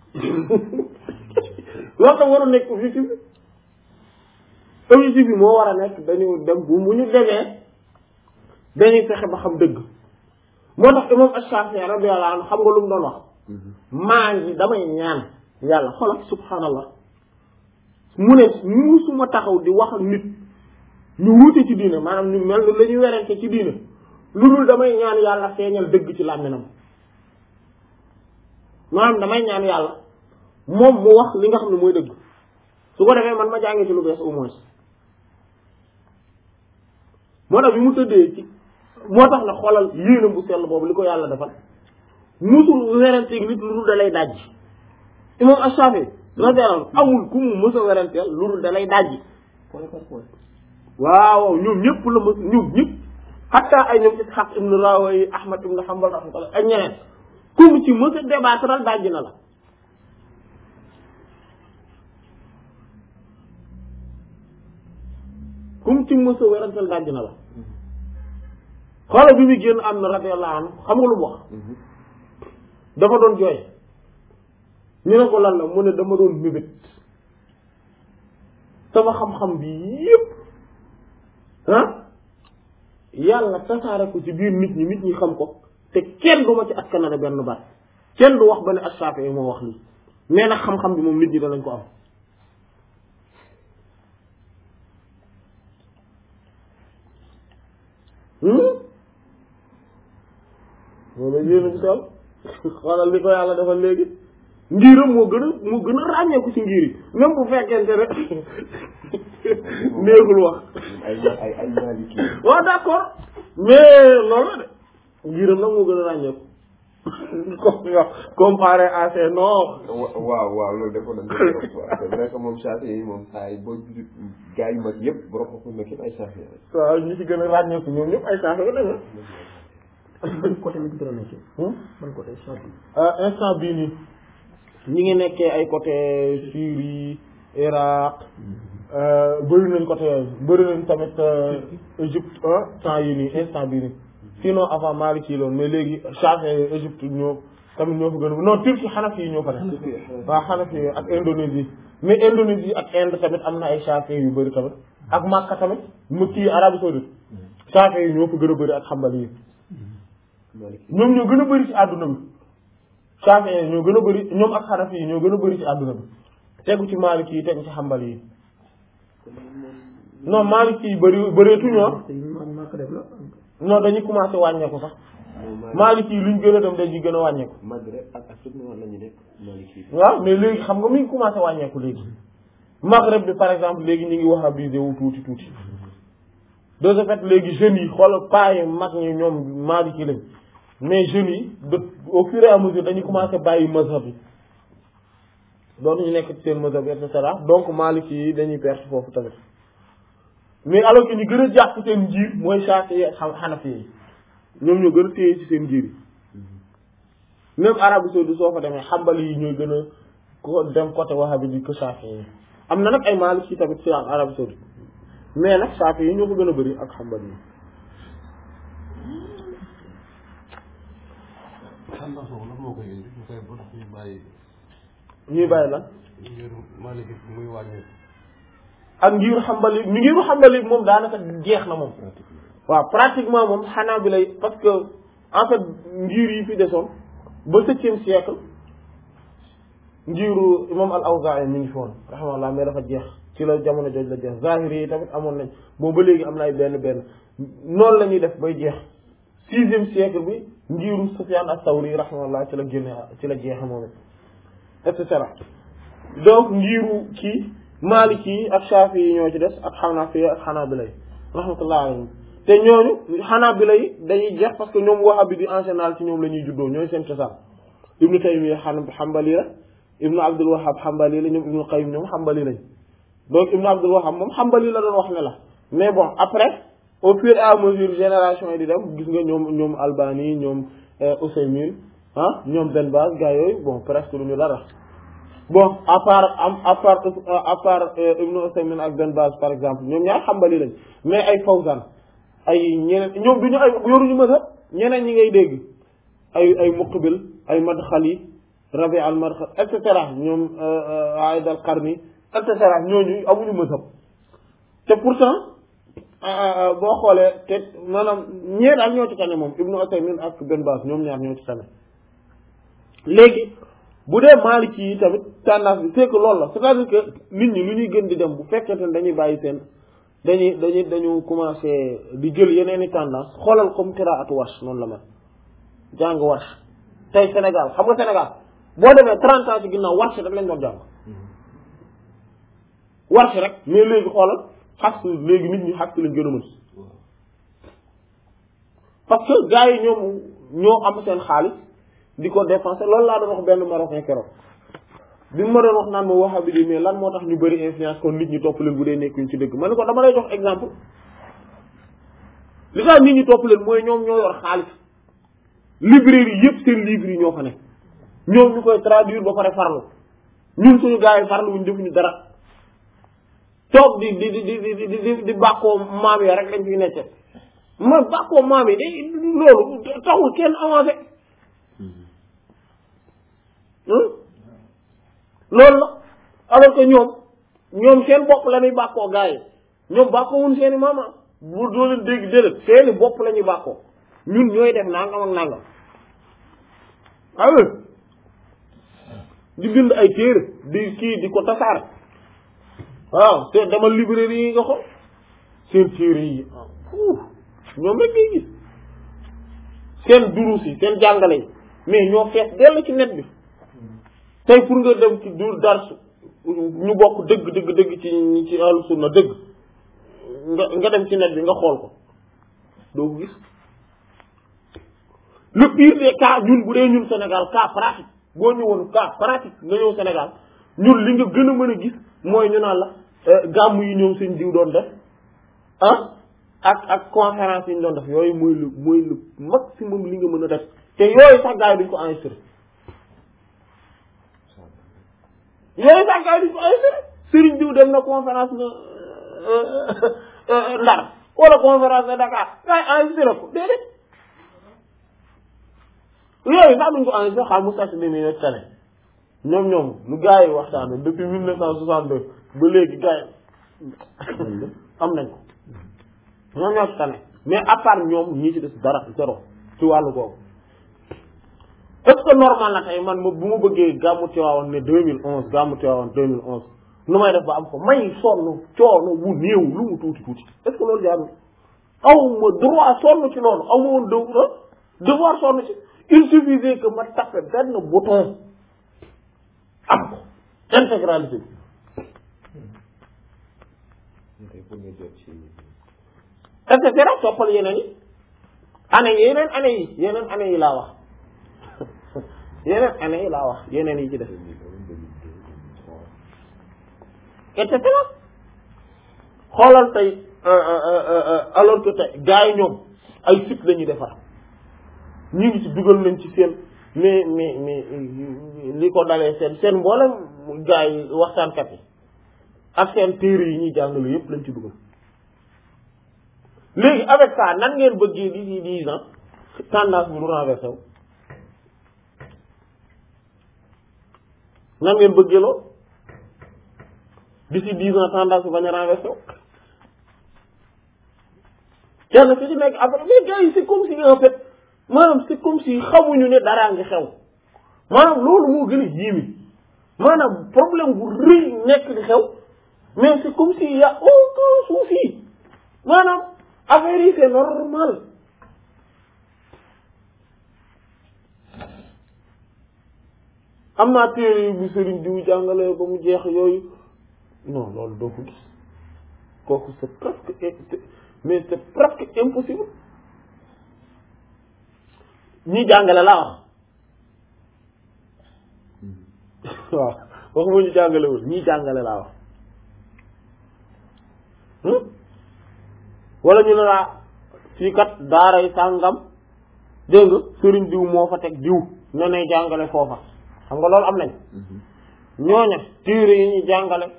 loolu tam warul nekk objectif bi moo war a nekk dañu dem bu mu ñu demee dañuy fexe ba xam dëgg moo tax imam Ash-Shafi'i radiyallahu anhu xam nga lu mu doon wax maa ngi damay ñaan yàlla xoolal subhaanallah mu ne musuma taxaw di wax ak nit ñu wuute ci diine maanaam ñu mel la ñuy werante ci diine lu dul damay ñaan yàlla feeñal dëgg ci làmminam maanaam damay ñaan yàlla moom mu wax li nga xam ne mooy dëgg su ko defee man ma jàngee ci lu bees au moins moo tax bi mu tëddee ci moo tax na xoolal yéenam bu sell boobu li ko yàlla defal musul weranteeg nit lu dul da lay dajji imam Ash-Shafi'i radiyallahu amul ku mu mës a weranteel lu dul da lay dajji point par point. waaw ñoom ñëpp la mës ñoom ñëpp hatta ay ñoom Ishaq ibn Rawayi Ahmad ibn Hanbal rahmatullah ak ñeneen kum ci mës a débattre dajji na la kum ci mës a werantal dajji na la xoolal bi muy génn am na radiyallahu anhu xam nga lu mu wax dafa doon jooy ñu ne ko lan la mu ne dama doon mébét sama xam-xam bi yépp yàlla tasaare ko ci biir nit ñi xam ko te kenn du ma ci askanale benn baat kenn du wax ba ne Ash-Shafi'i moo wax lii mais nag xam-xam bi moom nit ñi danañ ko am loolu yéena bi tool xoolal li ko yàlla defal léegi ngiram moo gën a ràññeeku ci ngir yi même bu fekkente ne néegul wax ay maliki waaw d'accord mais loolu la de ngiram nag moo gën a ràññeeku comme comparé à ces non waaw loolu defoon nañ ko c'est vrai que moom Shafi'i yi moom saa yi boo gaa yu mag yëpp borom ko nekk yëpp ay Shafi'i yi waaw ñi ci gën a ràññeeku ñoom ñëpp ay Shafi'i lañu ban côté lañ gën a nekkee ban côté Shafi'i instant bii nii ñi ngi nekkee ay côté Syrie Irak bëri nañ côté yooyu bëri nañ tamit Égypte temps yi nii instant bii nii sinon avant Maliki yi loon mais léegi Shafi'i Égypte ñoo tamit ñoo fa gën a non Turquie Hanafi yi ñoo fa nekk waaw Hanafi yi ak Indonésie mais Indonésie ak Inde tamit am na ay Shafi'i yu bëri tamit ak Makka tamit mu kii Arabie saoudite Shafi'i yi ñoo fa gën a bëri ak Hanbali yi ñoom ñoo gën a bëri ci àdduna bi Shafi'i yi ñoo gën a bëri ñoom ak Hanafi yi ñoo gën a bëri ci àdduna bi tegu ci Maliki yi tegu ci Hanbali yi non Maliki yi bëreetuñoo non dañuy commencé wàññeeku sax Maliki yi luñ gën a dem dañuy gën a wàññeeku Maghreb ak Afrique noire la ñu nekk Maliki yi waaw mais léegi xam nga mi ngi commencé wàññeeku léegi Maghreb bi par exemple léegi ñu ngi wahhabisé wu tuuti de ce fait léegi jeunes yi xool paa yi mag ñi ñoom Maliki lañ mais jeunes yi de au fur et à mesure dañuy commencé bàyyi mazhab bi dootuñu nekk ci seen mazhab et cetera donc Maliki yi dañuy perte foofu tamit mais alors que ñu gën a jàpp seen njiir mooy Shafi'i ak Hanafi yi ñoom ñoo gën a téye ci seen njiir yi même Arabie saoudite soo fa demee Hanbali yi ñooy gën a ko dem côté Wahhabi bi que Shafi'i yi am na nag ay Maliki yi tamit ci Arabie saoudite mais nag Shafi'i yi ñoo ko gën a bëri ak Hanbali yi. xam nga soxla moo koy indi ñu koy bot ñuy bàyyi. ñuy bàyyi lan. ngir Maliki muy wàññeeku. ak ngiru Hanbali moom daanaka jeex na moom. waaw pratiquement moom xanaa bi lay parce que en fait ngir yi fi desoon ba 7e siècle ngiru imam al-Awzaa'i mi ngi fi woon rahimahullah mais dafa jeex ci la jamono jooju la jeex Zahiri yi tamit amoon nañ boobu ba léegi am na ay benn noonu la ñuy def bay jeex 6e siècle bi ngiru Sufyaan as-Sawri rahimahullah ci la génne ci la jeexe moom et cetera donc ngiru kii Maliki yi ak Shafi'i yi ñoo ci des ak Hanafi ak Hanabila yi rahmatullah alayhim te ñooñu Hanabila yi dañuy jeex parce que ñoom Wahhabi di en général ci ñoom la ñuy juddoo ñooy seen cosaan Ibnu Taymiyya Hanbali la Ibnu Abdul Wahhab Hanbali la ñoom Ibnu Qayyim ñoom Hanbali lañ donc Ibnu Abdul Wahhab moom Hanbali la doon wax ne la mais bon après au fur et à mesure génération yi di dem gis nga ñoom Albani ñoom Usaymin ñoom Ben Baz gars yooyu bon presque lu ñu dara bon à part Ibnu Usaymin ak Ben Baz par exemple ñoom ñaar Hanbali lañ mais ay Fawzan ay ñeneen ñoom du ñu ay yoruñu mazhab ñeneen ñi ngay dégg ay Muqbil ay Madkhali Rabi' al-Madkhali et cetera ñoom Aïd al-Qarni et cetera ñooñu amuñu mazhab te pourtant boo xoolee te maanaam ñee daal ñoo ci tane moom Ibnu Usaymin ak Ben Baz ñoom ñaar ñoo ci tane léegi bu dee Maliki yi tamit tendance bi c'est que loolu la c'est-à-dire que nit ñi lu ñuy gën di dem bu fekkente ne dañuy bàyyi seen dañu commencé di jël yeneen i tendance xoolal comme qiraatu Warsh noonu la mel jàng Warsh tey Sénégal xam nga Sénégal boo demee 30 ans ci ginnaaw Warsh rek lañ doon jàng Warsh rek mais léegi xoolal Hafs léegi nit ñi Hafs lañ gën a mën parce que gars yi ñoo am seen xaalis di ko dépenser loolu laa doon wax benn Marocain keroog bi ma doon wax naan ma Wahhabi di mais lan moo tax ñu bëri influence kon nit ñi topp leen bu dee nekkuñ ci dëgg ma ne ko dama lay jox exemple li tax nit ñi topp leen mooy ñoom ñoo yor xaalis librairie yëpp seen livres yi ñoo fa ne ñoom ñu koy traduire ba pare farlu ñun suñu gars yi farlu wuñ defuñu dara toog di bàkkoo maam ya rek lañ fi necce ma bàkkoo maam yi day loolu taxul kenn avancé loolu la alors que ñoom seen bopp la ñuy bàkkoo gars yi ñoom bàkkoo wuñ seeni maama bu doo leen dégg déedéet seeni bopp la ñuy bàkkoo ñun ñooy def nangam ak nangam awe di bind ay téere di kii di ko tasaare waaw te dama librairie yi nga xool seen téere yi ñoom rek ngay gis seen durus yi seen jàngale yi mais ñoo fees dell ci net bi tey pour nga dem ci dur dars ñu bokk dëgg ci ahlu sunna dëgg nga dem ci net bi nga xool ko doo ko gis le pire des cas ñun bu dee ñun Sénégal cas pratique boo ñëwoon cas pratique nga ñëw Sénégal ñun li nga gën a mën a gis mooy ñu naan la gàmm yi ñoom seen diw doon def ak conférence yi ñu doon def yooyu mooy le maximum li nga mën a def te yooyu sax gars yi duñ ko enregistré Serigne diw dem na conférence na Ndar wala conférence na Dakar gars yi enregistré ko déedéet yooyu sax duñ ko enregistré xam mu sacc bi ni tane ñoom lu gars yi waxtaane depuis 1962 ba léegi gars yi am nañ ko ñoom ñoo ci tane mais à part ñoom ñii ci des dara zéro ci wàllu boobu est-ce que normal na tey man bu ma bëggee gàmmu Tiwaawan ne 2011 gàmmu Tiwaawan 2011 nu may def ba am ko may sonn coono wu néew lu mu tuuti est-ce que loolu jaarul aw ma droit sonn ci loolu aw ma woon devoir sonn ci il suffisait que ma tapé benn bouton am ko intégralité et cetera toppal yeneen yi laa wax yeneen yi ci def et cetera xoolal tey alors que tey gars yi ñoom ay site la ñuy defar ñu ngi ci dugal nañ ci seen mais li ko dalee seen mboolem gars yi waxtaankat yi ak seen téere yi ñuy jàngale yépp lañ ci dugal léegi avec ça nan ngeen bëggee d'ici 10 ans tendance bi du renversé wu nan ngeen bëggee loolu d'ici 10 ans tendance bi bañ a renversé wu kenn ku ci nekk après mais gars yi c'est comme si en fait maanaam c'est comme si xamuñu ne daraa ngi xew maanaam loolu moo gën a yéemi maanaam problème bu rëy nekk di xew mais c'est comme si y a aucun souci maanaam affaire yi c'est normal am naa téere bu sëriñ diw jàngale ba mu jeex yooyu non loolu doo ko gis kooku c'est presque impossible ñi jàngale laa wax waaw waxuma ñu jàngalewul ñi jàngale laa wax wala ñu ne laa fii kat daaray sàngam dégg nga sëriñ diw moo fa teg diw ne nay jàngale foofa xam nga loolu am nañ ñooña téere yi ñuy jàngale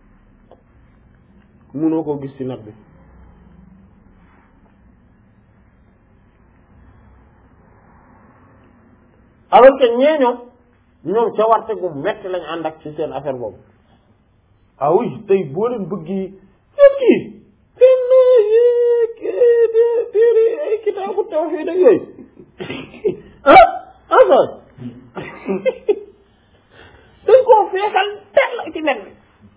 mënoo ko gis ci net bi alors que ñee ñoom ca warte gu metti lañ ànd ak ci seen affaire boobu ah oui tey boo leen bëggee seen téere ay kitaabu tawhiid ak yooyu dañ koo feesal tell ci net bi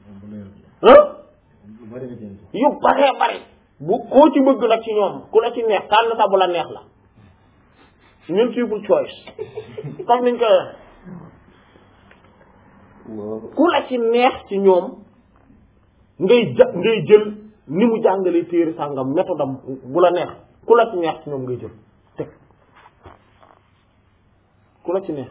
yu baree bari bu koo ci bëgg nag ci ñoom ku la ci neex tànn sa bu la neex la multiple choice comme niñ ko ku la ci neex ci ñoom ngay jël ni mu jàngalee téere sàngam méthode am bu la neex ku la ci neex ci ñoom ngay jël teg ku la ci neex.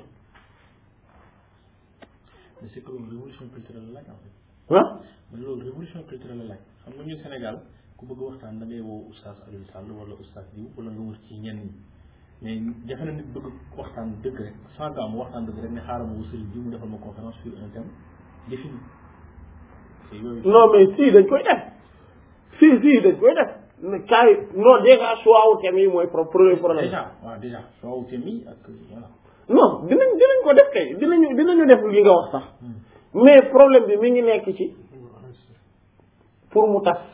mais c'est comme révolution culturelle la laaj en fait. ah. mais loolu révolution culturelle la laaj xam nga ñun Sénégal ku bëgg waxtaan da ngay woo oustaz Alioune Sall wala oustaz diw wala nga wër ci ñenn ñi mais jafe na nit bëgg waxtaan dëgg rek sans que am waxtaan dëgg rek ne xaaral ma sëriñ bi mu defal ma conférence sur un thème défini. non mais si dañ koy def si dañ koy def kaay non déjà choix wu thème yi mooy premier problème. déjà choix wu thème yi ak voilà. non dinañ ko def kay dinañu def li nga wax sax mais problème bi mi ngi nekk ci pour mu tas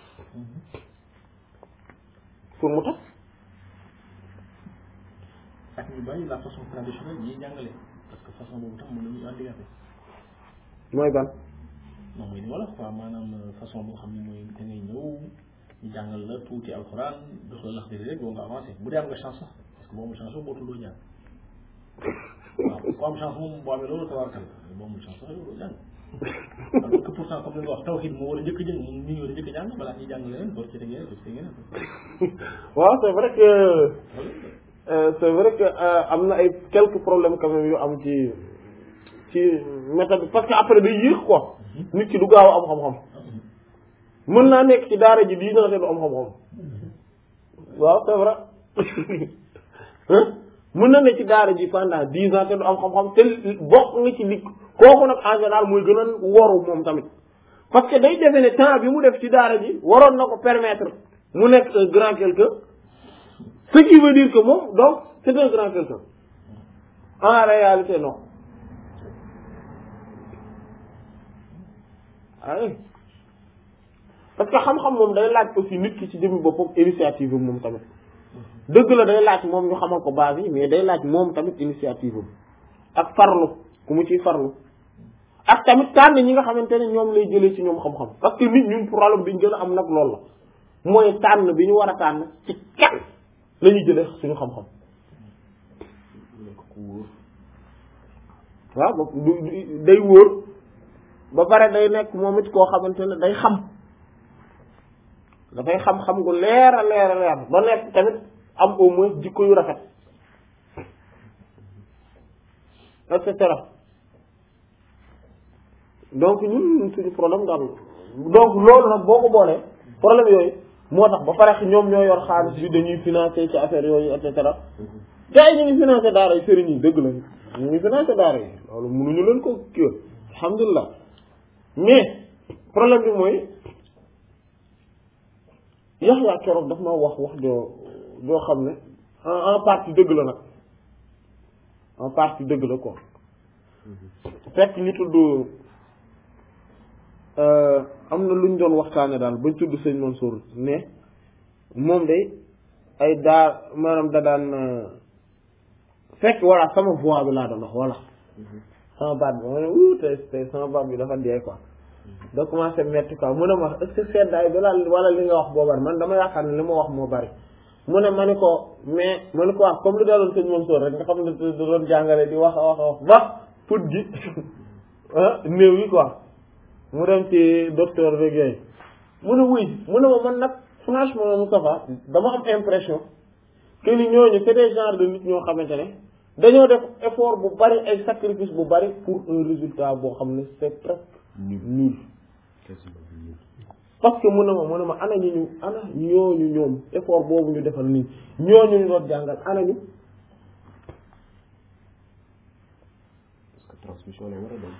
ak ñu bàyyi la façon traditionnelle ñuy jàngale parce que façon boobu tam mën nañu handicapé. mooy ban. non mooy ni wala quoi maanaam façon boo xam ne mooy da ngay ñëw ñu jàngal la tuuti alxuraan jox la lax dëgg rek boo nga avancé bu dee am nga chance sax parce que boo amul chance boo tuddoo jàng waaw boo am chance moom boo amee loolu tawarkal boo amul chance sax yow doo jàng alors que pourtant comme li nga wax tawhid moo war a njëkk a jàng ñu ñëw njëkk a jàng balaa ñuy jàng leneen door ci tegee waaw c'est vrai que am na ay quelques problèmes quand même yu am ci méthode bi parce que après day yéex quoi nit ki du gaaw a am xam-xam mën naa nekk ci daara ji 10 ans te du am xam-xam waaw c'est vrai mën na nekk ci daara ji pendant 10 ans te du am xam-xam te bokk nga ci li kooku nag en général mooy gën a woru moom tamit parce que day defe ne temps bi mu def ci daara ji waroon na ko permettre mu nekk un grand quelqu'un ce qui veut dire que moom donc c'est un grand quelqu'un en réalité non ay parce que xam-xam moom day laaj aussi nit ki ci jëmmi boppam initiative am moom tamit dëgg la day laaj moom ñu xamal ko base yi mais day laaj moom tamit initiative am ak farlu ku mu ciy farlu ak tamit tànn ñi nga xamante ne ñoom lay jëlee ci ñoom xam-xam parce que nit ñun problème bi ñu gën a am nag loolu la mooy tànn bi ñu war a tànn ci kan la ñuy jëlee suñu xam-xam waaw ba day wóor ba pare day nekk moom it koo xamante ne day xam dafay xam-xam gu leer a leer ba nekk tamit am au moins jikko yu rafet et cetera donc ñun suñu problème daal donc loolu nag boo ko boolee problème yooyu moo tax ba pare ñoom ñoo yor xaalis bi dañuy financer ci affaire yooyu et cetera gars yi ñu ngi financer daara yi sëriñ yi dëgg la ñu ngi financer daara yi loolu mënuñu leen ko kii alhamdulilah mais problème bi mooy Yaxya keroog daf ma wax doo xam ne en partie dëgg la nag en partie dëgg la quoi fekk ñu tudd am na lu ñu doon waxtaane daal bañ tudd sëñ Mansour ne moom day ay maanaam da daan fekk voilà sama voix bi laa doon wax voilà sama baat bi ma ne tey sama baat bi dafa dee quoi da commencé metti quoi mu ne ma est-ce que seddaay bi wala li nga wax boo bari man dama yaakaar ne li ma wax moo bari mu ne ma ni ko mais ma ni ko wax comme lu daloon sëñ Mansour rek nga xam ne da doon jàngale di wax ba put gi néew yi quoi mu dem ci docteur rek yooyu mu ne wuy mu ne ma man nag franchement Moustapha dama am impression que ni ñooñu c'est des genres de nit ñoo xamante ne dañoo def effort bu bari ay sacrifice bu bari pour un résultat boo xam ne c'est presque nul parce que mu ne ma ana ñooñu ñoom effort boobu ñu defal nii ñooñu ñu doon jàngal ana ñu parce que transmission la war a doon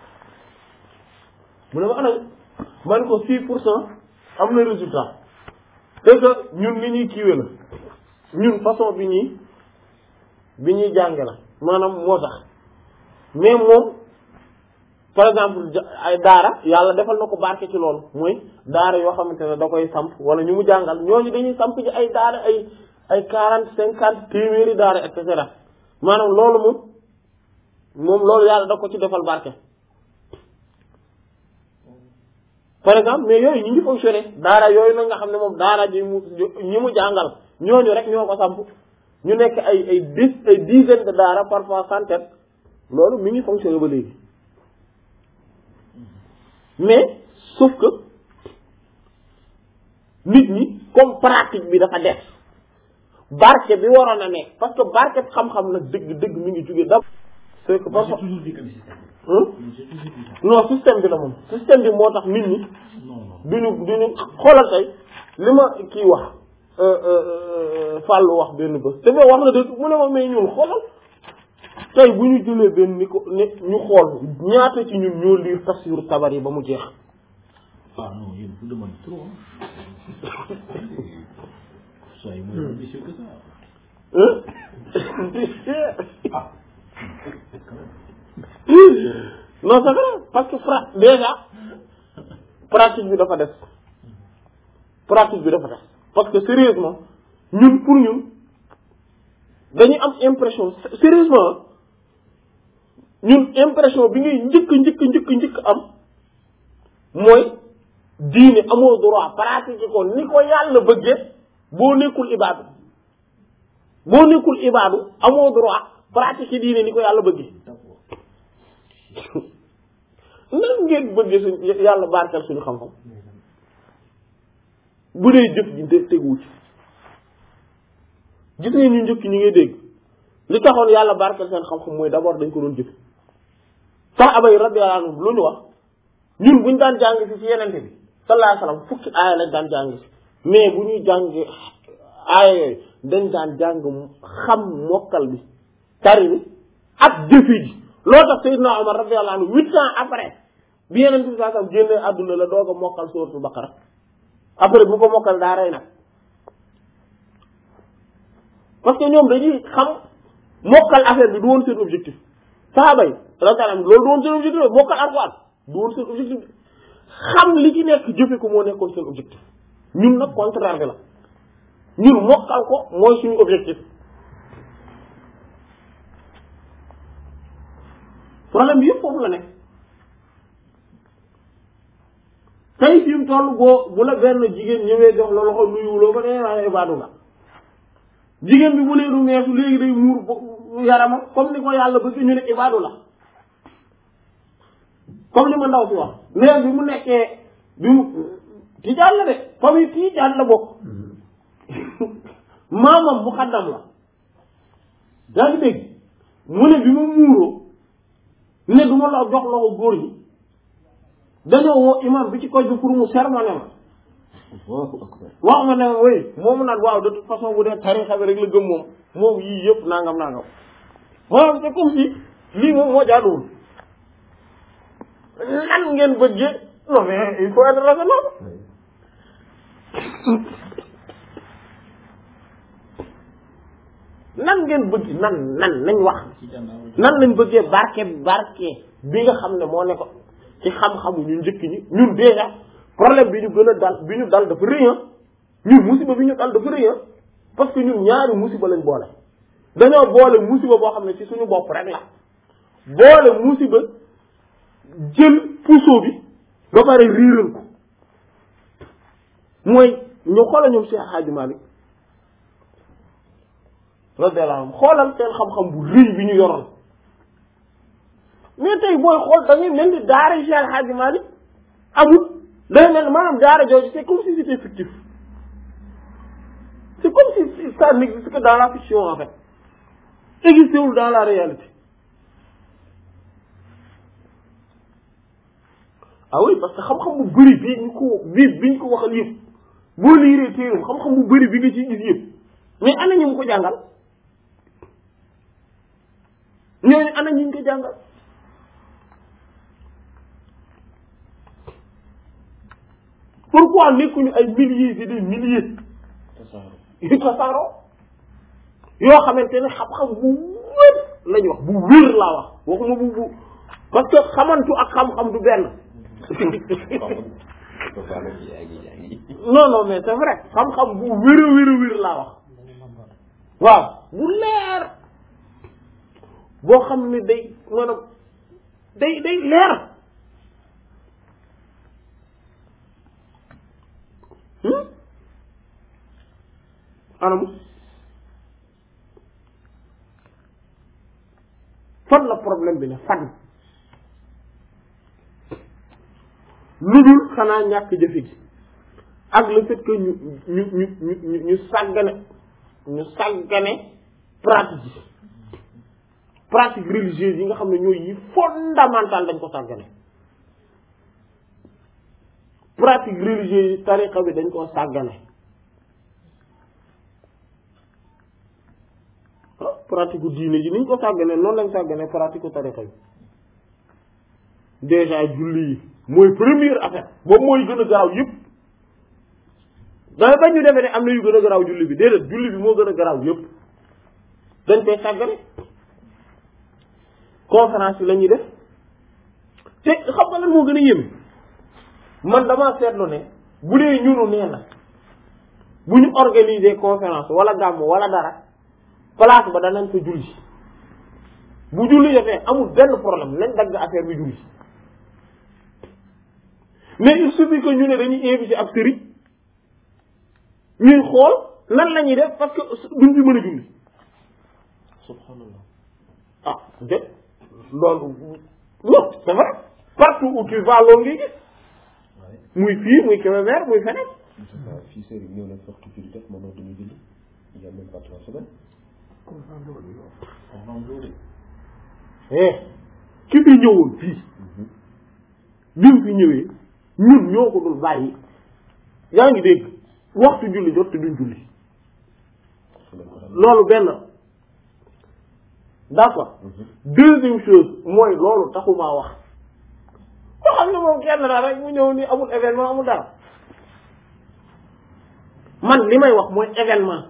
mu ne ma ana man ko 6% am na résultat c'est que ñun ni ñuy kiiwe la ñun façon bi ñuy jànge la maanaam moo tax mais moom par exemple ay daara yàlla defal na ko barke ci loolu mooy daara yoo xamante ne da koy samp wala ñu mu jàngal ñooñu dañuy samp ci ay daara ay 40 50 téeméeri daara et cetera maanaam loolu moom loolu yàlla da ko ci defal barke par exemple mais yooyu ñu ngi fonctionné daara yooyu nag nga xam ne moom daara ñi mu jàngal ñooñu rek ñoo ko samp ñu nekk ay dizaine de daara parfois centaine loolu mi ngi fonctionné ba léegi mais sauf que nit ñi comme pratique bi dafa def barke bi waroon a nekk parce que barke xam-xam nag dëgg mi ngi jóge dab c'est que parfois non système bi la moom système bi moo tax nit ñi duñu xoolal tey li ma kii wax Fallou wax benn bés te mais wax na dëgg mu ne ma mais ñun xoolal tey bu ñu jëlee benn ni ko ne ñu xool ñaata ci ñun ñoo lire tafsiru Tabari ba mu jeex. Ah non, il vous demande trop. Soyez moins ambitieux que ça. Ah. Non, c'est vrai parce que déjà pratique bi dafa des parce que sérieusement ñun pour ñun dañuy am impression sérieusement ñun impression bi ngay njëkk am mooy diine amoo droit pratiquer ko ni ko yàlla bëggee boo nekkul ibaadu amoo droit pratiquer diine ni ko yàlla bëggee nan ngeen bëggee suñ yàlla barkeel suñu xam-xam bu dee jëf ji teguwu ci gis ngeen ñu njëkk ñi ngay dégg li taxoon yàlla barkeel seen xam-xam mooy d'abord dañ ko doon jëf saxaaba yi radiyallahu anhum lu ñu wax ñun buñ daan jàng ci yenente bi sallallahu alayhi wasallam fukki aaya lañ daan jàng ci mais bu ñuy jàng aaya yooyu dañ daan jàng xam mokkal bi tari bi ak jëfi ji loo tax Seydina Omar radiyallahu anhu 8 ans après bi yenente bi sallallahu alayhi wasallam génnee àdduna la doog a mokkal suratul Baqara après bu ko mokkal daa rey nag parce que ñoom dañuy xam mokkal affaire bi du woon seen objectif saxaaba yi radiyallahu anhum loolu du woon seen objectif mokkal Alxuraan du woon seen objectif xam li ci nekk jëfe ko moo nekkoon seen objectif ñun nag contraire bi la ñun mokkal ko mooy suñu objectif problème bi yëpp foofu la nekk tey fi mu toll bu la benn jigéen ñëwee jox la loxo nuyuwuloo ba nee naa ibaadu nga jigéen bi bu nee du meesu léegi day muur yaramam comme ni ko yàlla bëgg ñu ne ibaadu la comme li ma ndaw si wax mais bi mu nekkee bi mu tijaan la de comme yi tijaan la bokk maamam mu xaddam la yaa ngi dégg mu ne bi mu muuroo ne du ma la jox loxo góor ñi dañoo woo imam bi ci koñ bi pour mu sermoné ma wax ma ne ma oui moomu naan waaw de toute façon bu dee tarixa bi rek la gëm moom yii yëpp nangam waaw c'est comme si lii moom moo jaaduwul nan ngeen bëggee non mais il faut être raisonnable nan ngeen bëgg nan nañ wax nan lañ bëggee barke bi nga xam ne moo ne ko ci xam-xamu ñu njëkk ñi ñun déjà problème bi ñu gën a dal bi ñu dal dafa rëy ñun musiba bi ñu dal dafa rëy parce que ñun ñaari musiba lañ boole dañoo boole musiba boo xam ne ci suñu bopp rek la boole musiba jël puso bi ba pare riiral ko mooy ñu xoolal ñoom Cheikh Hadji Malick radiyallahu anhu xoolal seen xam-xam bu rëy bi ñu yoroon mais tey booy xool dañuy mel ni daara Cheikh Hadji Malick amul day mel maanaam daara jooju c'est comme si c'était fictif c'est comme si ça n'existe que dans la fiction en fait existewul dans la réalité ah oui parce que xam-xam bu bëri bi ñu ko waxal yëpp boo liiree téeram xam-xam bu bëri bi nga ciy gis yëpp mais ana ñu ko jàngal ñooñu ana ñu ko jàngal pourquoi nekkuñu ay milliers et des milliers yu tasaaroo yoo xamante ne xam-xam bu wér lañu wax bu wér laa wax waxuma bu parce que xamantu ak xam-xam du benn non mais c'est vrai xam-xam bu wér laa wax waaw bu leer boo xam ne day maanaam day leer anam fan la problème bi ne fan lu dul xanaa ñàkk jëfe gi ak le fait que ñu sàggane pratique religieuse yi nga xam ne ñooy yi fondamental dañ ko sàggane pratique religieuse yi tariqa bi dañ koo sàggane pratique diine ji niñ ko sàggane noonu lañ sàggane pratique tariqa yi déjà julli yi mooy première affaire boobu mooy gën a garaaw yëpp danga bañ ñu defee ne am na yu gën a garaaw julli bi déedéet julli bi moo gën a garaaw yëpp dañ koy sàggane conférence yi la ñuy def te xam nga lan moo gën a yéeme man damaa seetlu ne bu dee ñunu nee na bu ñu organiser conférence wala gàmm wala dara place ba danañ ko julli bu julli jotee amul benn problème nañ dagg affaire bi julli mais il suffit que ñu ne dañuy inviter ab sëriñ ñuy xool nan la ñuy def parce que duñ fi mën a julli subhanallah ah de loolu non c'est vrai partout où tu vas loolu ngay gis muy fii muy Kébémer muy feneen fii sëriñ ñëw na waxtu julli def mënoo dañu julli il y a même pas 3 semaines ki fi ñëwoon fii bi mu fi ñëwee ñun ñoo ko dul bàyyi yaa ngi dégg waxtu julli jot te duñ julli loolu benn d'accord deuxième chose mooy loolu taxumaa wax ko xam ne moom kenn daal rek mu ñëw ni amul événement amul dara man li may wax mooy événement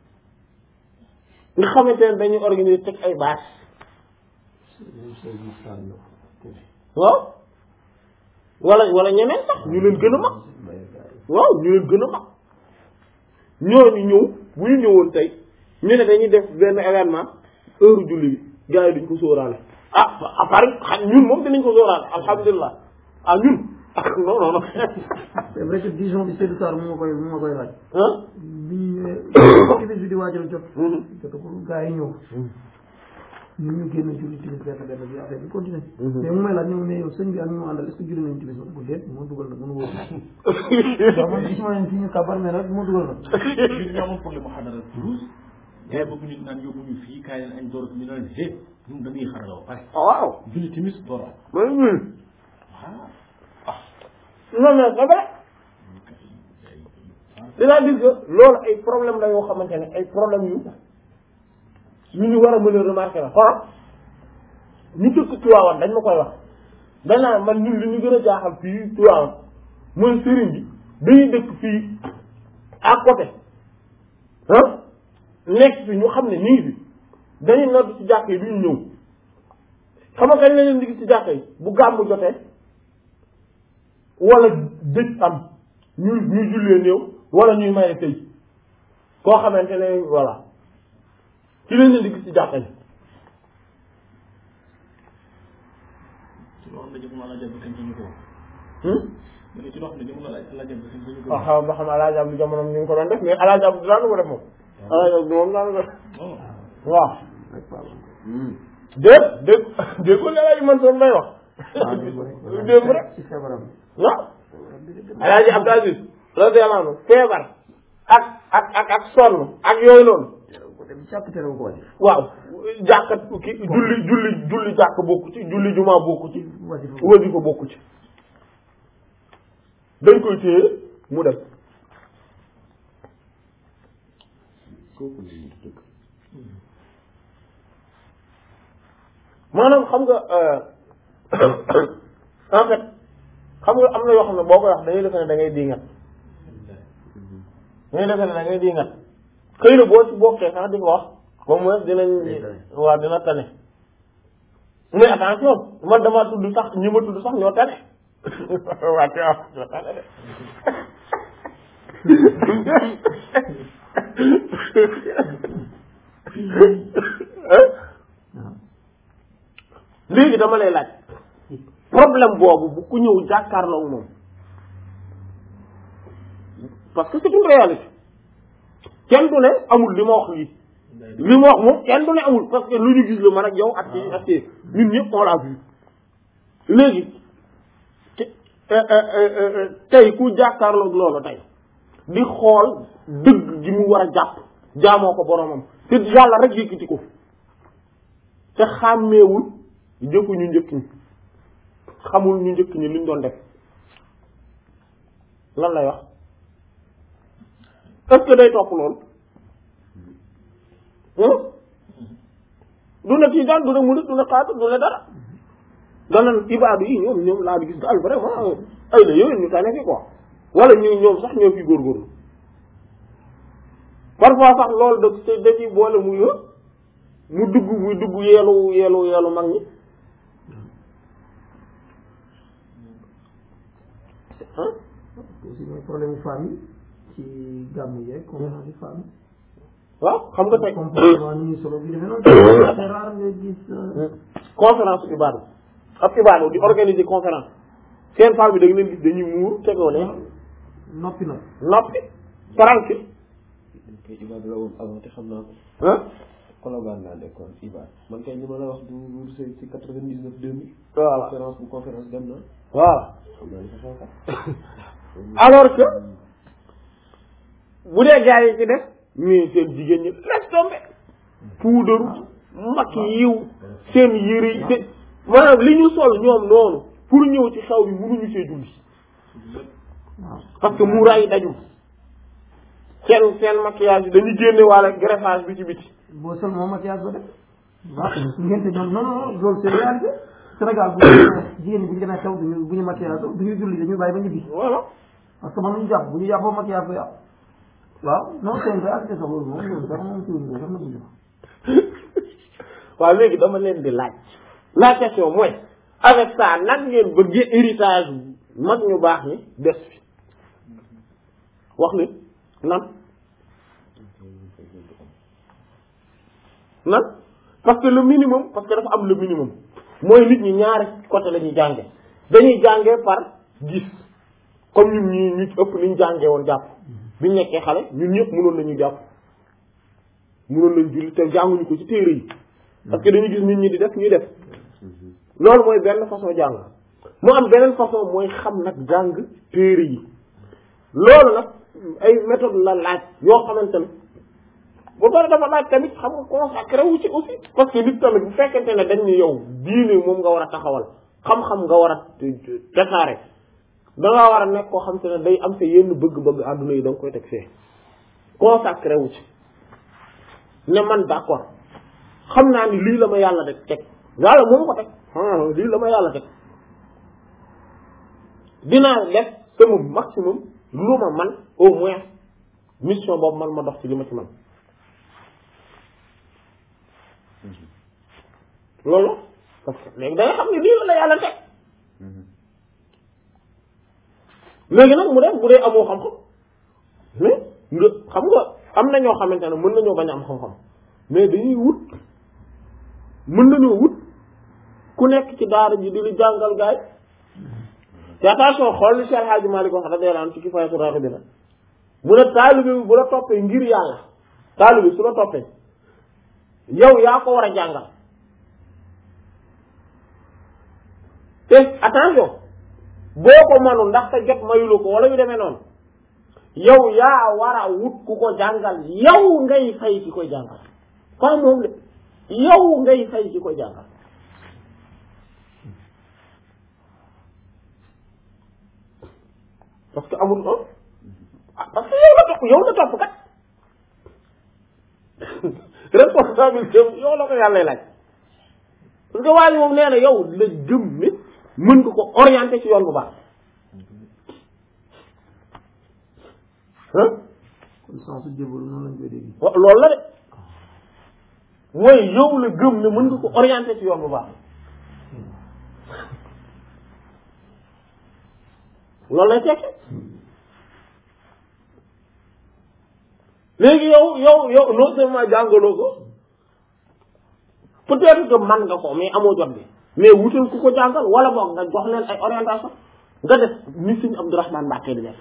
nga xamante ne dañuy organiser teg ay bâche waaw wala ñeneen sax ñu leen gën a mag waaw ñu leen gën a mag ñooñu ñëw bu ñu ñëwoon tey ñu ne dañuy def benn événement heure julli bi gars yi duñ ko sóoraale à part xam ñun moom dinañ ko sóoraale alhamdulilah ñun non non non c'est vrai que disons bi Seydou Sarr mu ma koy laaj bi timis bi di waajal jot jotagul gars yi ñëw ñu génn julli timis benn bi affaire bi continué mais mu may laaj ñëw ne yow sëñ bi ak ñu àndal est-ce que julli nañ timis bu déet moo dugal na mënu wóor waaw man gis ma ne fii ñu kabar mais nag moo dugal na ñu amoon problème mu xadara Toulouse gars bëgg nit naan yóbbu ñu fii kaay leen añ door ñu naan hé ñun dañuy xarala ba pare waaw julli timis door non mais c'est vrai c'est-à-dire que loolu ay problème la yoo xamante ne ay problème yu ñu war a mën a remarquer la xoolal ñu dëkk Tivaouane dañ ma koy wax dañ naan man ñun li ñu gën a jaaxal fii Tivaouane mooy sëriñ bi dañuy dëkk fii à côté nekk fi ñu xam ne nii bi dañuy nodd ci jàkk yi duñu ñëw xam nga kañ la leen di gis ci jàkk yi bu gàmmu jotee wala dëj am ñuy jullee néew wala ñuy maye sëy koo xamante ne voilà ci leen leen di gis ci jàkka yi waaw xam ba xam Alaaji Abdu jamonoom ni nga ko doon def mais Alaaji Abdu daan ko def moom Alaaji Abdu moom daan ko def waaw dégg ko Alaaji Mansour lay wax démb rek waaw Alaaji Abdu Aziz radiyallahu anhu feebar ak sonn ak yooyu noonu waaw jàkka ki julli jàkk bokku ci julli jumaa bokku ci wasi ko bokku ci dañ koy téye mu dem maanaam xam nga en fait xam nga am na yoo xam ne boo koy wax dañuy defe ne da ngay diingat xëy na boo ci bokkee sax di ko wax au moins dinañ waaw dina tane mais attention man dama tudd sax ñi ma tudd sax ñoo tane waa te waaw ñoo tane de léegi dama lay laaj problème boobu bu ku ñëw jàkkaarloo moom parce que c'est une réalité kenn du ne amul li ma wax lii li ma wax moom kenn du ne amul parce que lu ñu gis la man ak yow ak ñun ñëpp on l'a vu léegi tey ku jàkkaarloog loolu tey di xool dëgg gi mu war a jàpp jaamoo ko boromam te yàlla rek yëkkati ko te xàmmeewul jëkku ñu njëkk ñi xamul ñu njëkk ñi liñ doon def lan lay wax est-ce que day topp loolu du ne tijaan du ne murid du ne xaadir du ne dara danan ibaadu yi ñoom laa di gis daal vraiment ay la yowén ñu tane fi quoi wala ñoom sax ñoo fi góorgóorlu parfois sax loolu da ci boole mu dugg yeelu mag ñi aussi mooy problème femme yi ci gàmm yi rek conférence yi femme yi waaw xam nga tey comportement ni ñu solo bi defee noonu c'est rare nga gis conférence ibaadu ab ibaadu di organiser conférence seen femme bi da nga leen gis dañuy muur tegoo ne noppi tranquille kay ibaadu la woon avant te xam naa ko ah Colobane laa nekkoon ibaadu man kay li ma la wax du ci 99 2000 voilà conférence dem na voilà xam naa li fa xew kat alors que bu dee gars yi ci def mais seen jigéen ñi laisse tomber puudaru mag yiw seen yëre yi te maanaam li ñu sol ñoom noonu pour ñëw ci xew bi mënuñu see julli parce que muuraay dañu seen maquillage yi dañu génne walla greffage bi ci biti boo sol moom maquillage ba def waaw ngente ñoom non loolu c'est réalité Sénégal jigéen ñi bu ñu demee xew bu ñu maquillage bu ñu julli dañuy bàyyi ba ñibbi voilà parce que mënuñu jàpp bu ñu jàppoo maquillage ba yàqu waaw non c'est une réalité sax loolu moom loolu sax moom tuuti sax na buñu waaw léegi dama leen di laaj la question mooy avec ça nan ngeen bëggee héritage mag ñu baax ni des fi wax ni nan parce que le minimum parce que dafa am le minimum mooy nit ñi ñaari côté la ñuy jànge dañuy jànge par gis comme ñun ñu ëpp ni ñu jàngee woon jàpp bi ñu nekkee xale ñun ñëpp mënoon nañu jàpp mënoon nañu julli te jànguñu ko ci téere yi parce que dañuy gis nit ñi di def ñuy def loolu mooy benn façon jàng mu am beneen façon mooy xam nag jàng téere yi loolu nag ay méthode la laaj yoo xamante ne ba pare dafa laaj tamit xam nga consacré wu ci aussi parce que nit tamit bu fekkente ne dañ ni yow diine moom nga war a taxawal xam-xam nga war a tasaare da ngaa war a nekk koo xam te ne day am sa yenn bëgg-bëgg àdduna yi da nga koy teg fee consacré wu ci ne man d'accord xam naa ni lii la ma yàlla de teg yàlla moom ko teg lii la ma yàlla teg dinaa def sama maximum lu ma man au moins mission boobu man ma dox ci li ma ci man loolu parce que léegi da nga xam ne lii la yàlla teg léegi nag mu dem bu dee amoo xam-xam mais nga xam nga am na ñoo xamante ne mën nañoo bañ a am xam-xam mais dañuy wut mën nañoo wut ku nekk ci daara ji di lu jàngal gaay te attention xool li Cheikh Hadji Malick wax radiyallahu anhu ci Kifaayatu Raghibina mu ne taalibe bi bu la toppee ngir yàlla taalibe su la toppee yow yaa ko war a jàngal te attention boo ko manul ndax sa jot mayulu ko wala yu demee noonu yow yaa war a wut ku ko jàngal yow ngay fay ki koy jàngal pas moom de yow ngay fay ki koy jàngal parce que amul parce que yow la topp kat responsabilité yow la ko yàlla laaj parce que waa ji moom nee na yow la gëm ne mën nga ko orienter ci yoon bu baax kon sensu jébbalu noonu lañ koy dégg loolu la de mooy yow la gëm ne mën nga ko orienter ci yoon bu baax loolu lay tekki léegi yow non seulement jàngaloo ko peut-être que man nga ko mais amoo jot bi mais wutal ku ko jàngal wala boog nga jox leen ay orientation nga def ni Sëriñ Abdourahmane Mbacké di def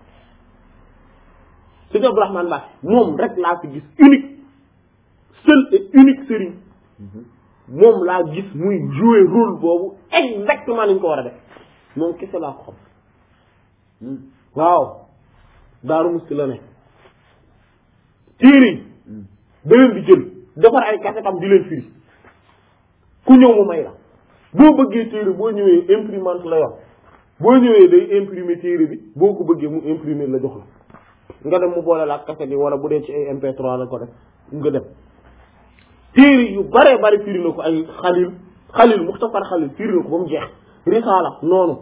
Sëriñ Abdourahmane Mbacké moom rek laa fi gis unique seul et unique sëriñ moom laa gis muy jouer rôle boobu exactement ni ñu ko war a def moom kese laa ko xam waaw Daaru Musti la ne téere yi da leen di jël defar ay kasetam di leen firi ku ñëw mu may la boo bëggee téere boo ñëwee imprimante la yor boo ñëwee day imprimer téere bi boo ko bëggee mu imprimer la jox la nga dem mu boole la ak kaset yi wala bu dee ci ay MP3 la ko def nga dem téere yu bare bare firi na ko ay xalil muxtasar xalil firi na ko ba mu jeex risaala noonu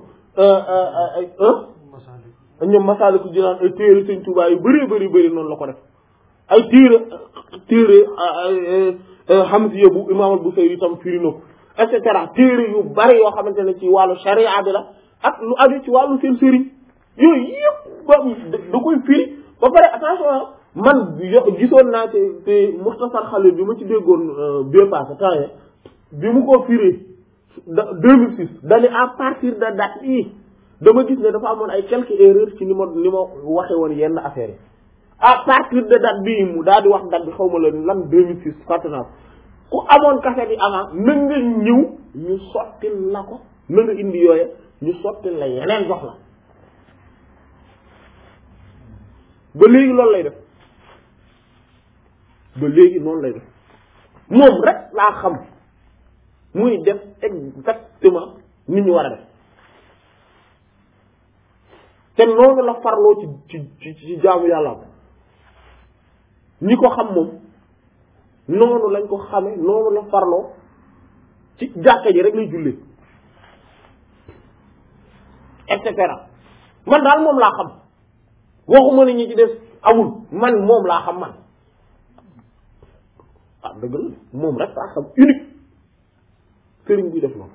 ñoom Masaalikul Jinaan ay téere Sëñ Tuubaa yu bëri noonu la ko def ay téere Hamziya bu Imaam al-Busayri itam firi na ko et cetera téere yu bari yoo xamante ne ci wàllu sharia bi la ak lu aju ci wàllu seen sëriñ yooyu yëpp ba da koy firi ba pare attention man gisoon naa te Muxtasar Xalil bi ma ci déggoon bee passé temps bi mu ko firi 2006 dañu à partir de date yi dama gis ne dafa amoon ay quelques erreurs ci ni ma waxe woon yenn affaires yi à partir de date bii mu daal di wax date bi xaw ma la lan 2006 fàtte naa ku amoon cassette yi avant na nga ñëw ñu sottil la ko na nga indi yooye ñu sottil la yeneen jox la ba léegi loolu lay def ba léegi noonu lay def moom rek laa xam muy def exactement ni ñu war a def te noonu la farloo ci jaamu yàlla ñi ko xam moom noonu lañ ko xame noonu la farloo ci jàkka ji rek lay jullee et cetera man daal moom laa xam waxuma ne ñi ci des amul man moom laa xam man ah dëgg la moom rek laa xam unique sëriñ bi def noonu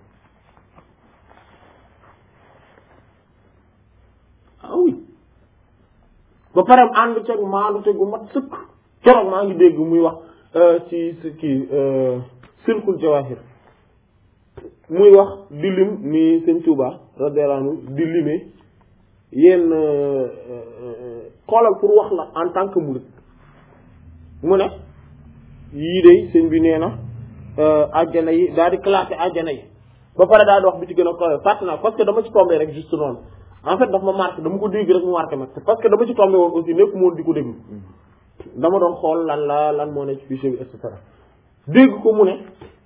ah oui ba pare ànd ceeg maandu te gu mat sëkk keroog maa ngi dégg muy wax ci kii Silkul Jawaahir muy wax di lim ni Sëñ Tuuba radiyallahu anhu di limee yenn xoolal pour wax la en tant que murid mu ne yii de sëñ bi nee na àjjana yi daal di classé àjjana yi ba pare daal di wax bi ci gën a kawe fàtte naa parce que dama ci tombé rek juste noonu en fait daf ma marqué dama ko dégg rek mu marqué ma parce que dama ci tombé woon aussi nekk moon di ko déglu dama doon xool lan moo ne ci fichier bi et cetera dégg ko mu ne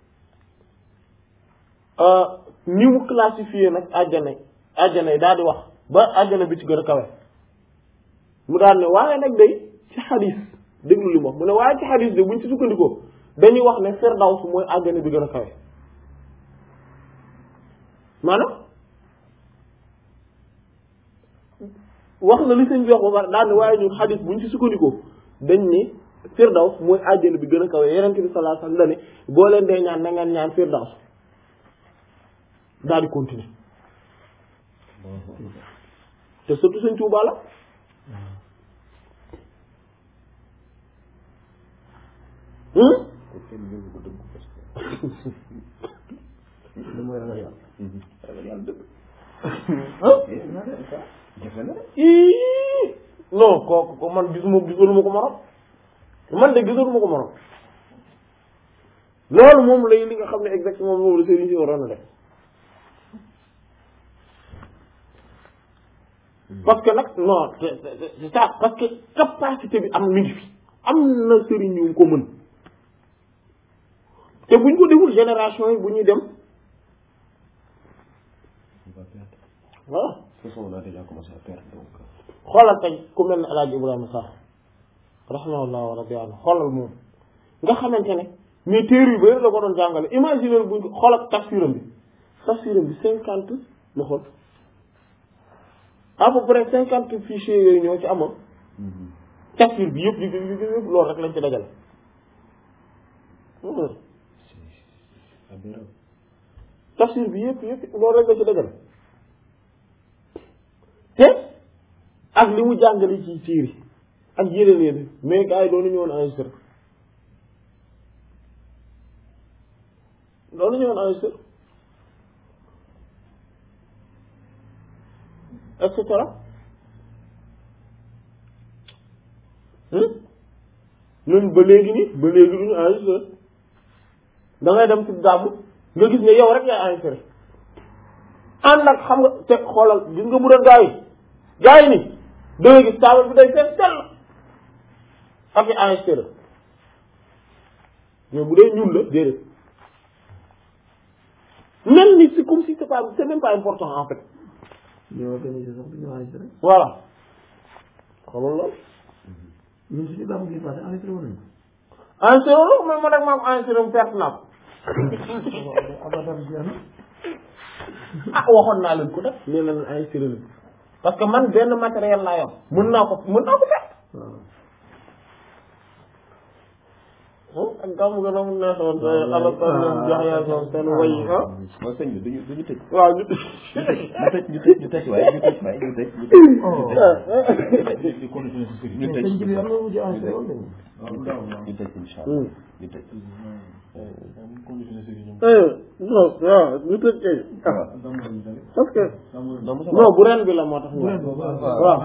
ni mu classifié nag àjjana yi daal di wax ba àjjana bi ci gën a kawe mu daal ne waaye nag day ci xadis déglu li mu wax mu ne waaye ci xadis de buñ ci sukkandikoo dañuy wax ne firdaws mooy àjjana bi gën a kawe maanaam wax na li sëñ bi wax ba pare daal ne waaye ñun xadis buñ ci sukkandikoo dañ ne firdaws mooy àjjana bi gën a kawe yonent bi sallallahu alayhi wasallam la ne boo leen dee ñaan na ngeen ñaan firdaws daal di continuer te surtout sëñ Tuubaa la li mooy ragal yàlla. ragal yàlla dëgg. jafe na non kooku man gisaluma ko morom man de gisaluma ko morom loolu moom lay li nga xam ne exactement moom la sëriñ si waroon a def parce que nag non c'est ça parce que capacité bi am mi ngi fi am na sëriñ yu ko mën te buñ ko deful génération yi bu ñuy dem voilà. de toute façon on a déjà commencé à perdre donc. xoolal tey ku mel ne El Hadj Ibrahima Sakho rahimahullah wa rabbi anhu xoolal moom nga xamante ne mais téere yu bëri la ko doon jàngale imaginer buñ ko xoolal tafsiram bi 50 la xool à peu près 50 fichiers yooyu ñoo ci amoon tafsir bi yëpp yëpp loolu rek lañ ci dajale. tafsir bi yëpp loolu rek lañ ci dajale te ak li mu jàngale ci téere ak yeneen mais gars yi doonu ñëwoon enregistré et cetera ñun ba léegi duñu enregistré da ngay dem ci gàmmu nga gis ne yow rek yaay enregistré ànd ak xam nga te xoolal gis nga mu doon gaa yi ni da ngay gis taabal bi day fees dell ak i enregistré mais bu dee ñun la déedéet même ni c'est comme si c'est même pas important en fait. ñoo organisé sax bi ñu enregistré. voilà xoolal loolu. ñun suñu gàmmu gi passé enregistré woon nañu. enregistré wu mais man ak maa ko enregistré mu perte naa ko abadan jeex na ah waxoon naa leen ko def nee na leen enregistré leen parce que man benn matériel laa yor mën naa ko perte ak gàmm ga doon neexoon te ala ko ñoom jox yaa ñoom seen way waaw sëñ bi duñu tëj waaw ñu tëj waaye ñu tëj ñu tëj sëñ bi am na mujj enregistré woon ñu tëj incha allah ñu tëj non waaw ñu tëj kay parce que non bu ren bi la moo tax ñu waaw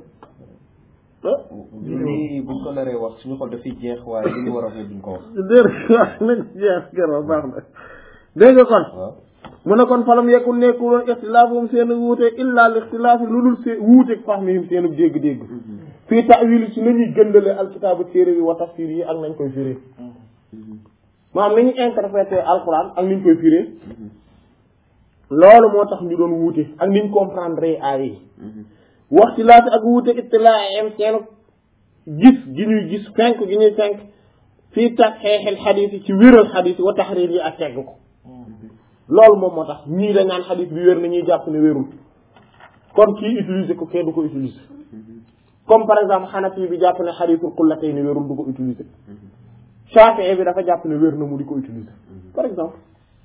lii buñ ko naree wax suñu xol dafay jeex waaye li ñu war a wax duñ ko wax déedéet nañ jeex gërëm baax na dégg nga kon mu ne kon falam yekkul nekkul woon ixtilaafum seen wuute illa l ixtilaafi lu dul seen wuuteeg fahmihim seen dégg-dégg fii ta'wil ci nañuy gëndale alkitaabu téere bi wa tafsir yi ak nañ koy firé maanaam ni ñu interprété alquran ak ni ñu koy firé loolu moo tax ñu doon wuute ak ni ñu comprendre ay yi waxtilaaf ak wuute ittilaa seen gis gi ñuy gis fenk gi ñuy fenk fii tasxiixil xadiis yi ci wéral xadiis yi wa taxriir yi ak tegg ko loolu moom moo tax ñii dañ naan xadiis bi wér na ñuy jàpp ne wérul kon kii utiliser ko kenn du ko utiliser comme par exemple Hanafi bi jàpp ne xadiisul qullatayn wérul du ko utiliser Shafi'i bi dafa jàpp ne wér na mu di ko utiliser par exemple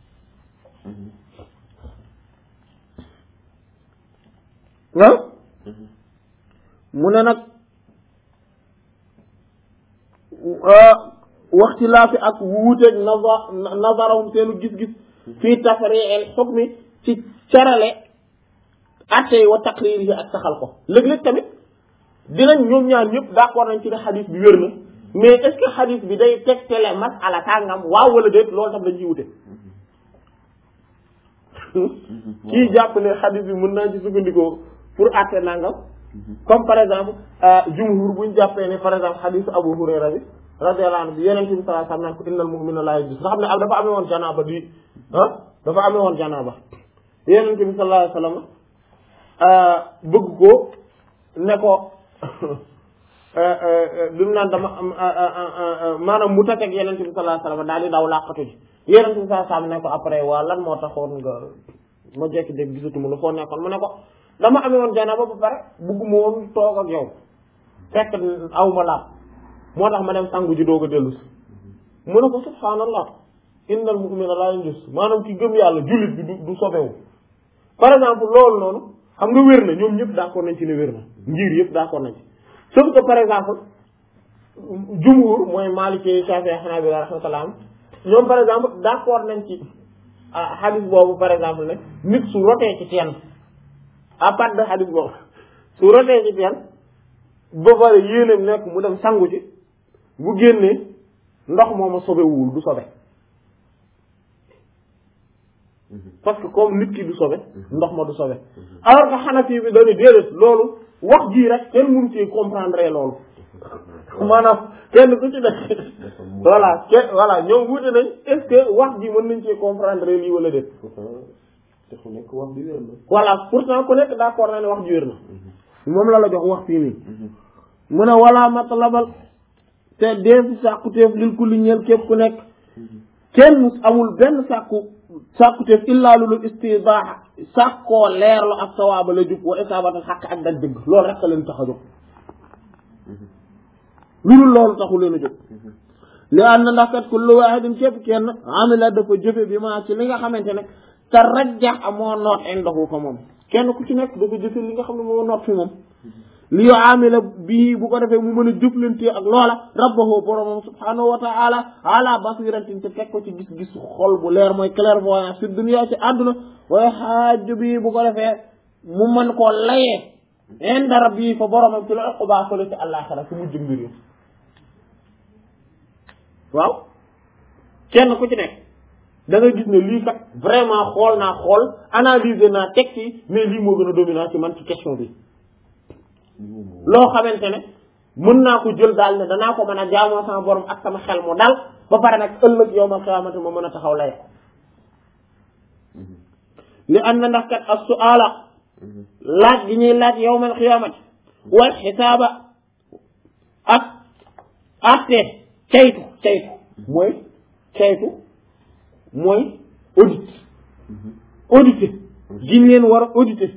mu ne nag waxtilaafi ak wuuteeg nazarahum seenu gis-gis fii tafri'il hukmi ci carale attey wa taqrir yi ak saxal ko léeg-léeg tamit dinañ ñoom ñaar ñëpp d'accord nañ ci ne xadis bi wér na mais est-ce que xadis bi day tegtale masala tàngam waaw wala déet loolu tam dañ ciy wute kii jàpp ne xadis bi mën naa ci sukkandikoo pour atte nangam comme par exemple jumhur buñ jàppee ne par exemple xadisu Abu Hurayra bi radiyallahu anhu bi yeneen bi sallallahu alayhi wasallam naan ko innal mu'mina la yajus nga xam ne dafa amee woon janaaba dafa amee woon janaaba yeneen bi sallallahu alayhi wasallam bëgg ko ne ko bi mu naan dama maanaam mu tateeg yeneen bi sallallahu alayhi wasallam daal di daw làqatu ji yeneen bi sallallahu alayhi wasallam ne ko après waa lan moo taxoon nga ma jekki-jékki gisatuma la foo nekkoon mu ne ko dama amee woon janaaba ba pare bëgguma woon toog ak yow fekk aw ma laab moo tax ma dem sangu ji doog a dellu si mu ne ko subhaanallah innal mu'mina la yanjus maanaam ki gëm yàlla jullit bi du sobewu par exemple loolu noonu xam nga wér na ñoom ñëpp d'accord nañ ci ne wér na ngir yëpp d'accord nañ ci sauf que par exemple jumhur mooy Maliki Shafi'i Hanabila rahmatullah ñoom par exemple d'accord nañ ci hadith boobu par exemple ne nit su rotee ci teen à part de hadith boobu su rotee ci teen ba pare yéeneem nekk mu dem sangu ci bu génnee ndox mooma sobewul du sobe parce que comme nit ki du sobe ndox ma du sobe alors que Hanafi bi dañu déedéet loolu wax jii rek kenn mënu ci comprendre loolu maanaam kenn ku ci def voilà ñoom wuute nañ est-ce que wax ji mën nañ ci comprendre lii wala déet te ku nekk wax bi wér na voilà pourtant ku nekk d'accord na ne wax ji wér na moom la jox wax fii nii mu ne wala matlabal te dee fi sàkkuteef lil kulli ñeel képp ku nekk kenn amul benn sàkkuteef illaa lulu istibaaxa sàkkoo leerlu ak sawaaba la jub wa isaabatal xaq ak daj dëgg loolu rek leen tax a jóg lu dul loolu taxu leen a jóg li ànd na ndax kat kullu waahidin képp kenn amila dafa jëfe bi maa ci li nga xamante ne te rajjax moo noot indahu ko moom kenn ku ci nekk dafa jëfe li nga xam ne moo noot fi moom li yo amila bii bu ko defee mu mën a jëflante ak loola rabbahu boromam subhanahu wa ta'ala ala basiratin te teg ko ci gis-gis xol bu leer mooy clairvoyance fi dunya ci àdduna waaye xaaju bii bu ko defee mu mën koo layee inda rabbi fa boromam ci la uqba fële ci àllaaxira ci mujj mbir yi waaw kenn ku ci nekk da nga gis ne lii kat vraiment xool analyser naa teg ci mais lii moo gën a dominant ci man ci question bi loo xamante ne mën naa ko jël daal ne danaa ko mën a jaamoo sama borom ak sama xel mu dal ba pare nag ëllëg yawmal qiyaamati ma mën a taxaw lay li am na ndax kat as-su'aala laaj gi ñuy laaj yawmal qiyaamati wal xisaaba ak atte caytu caytu mooy auditer giñ leen war a auditer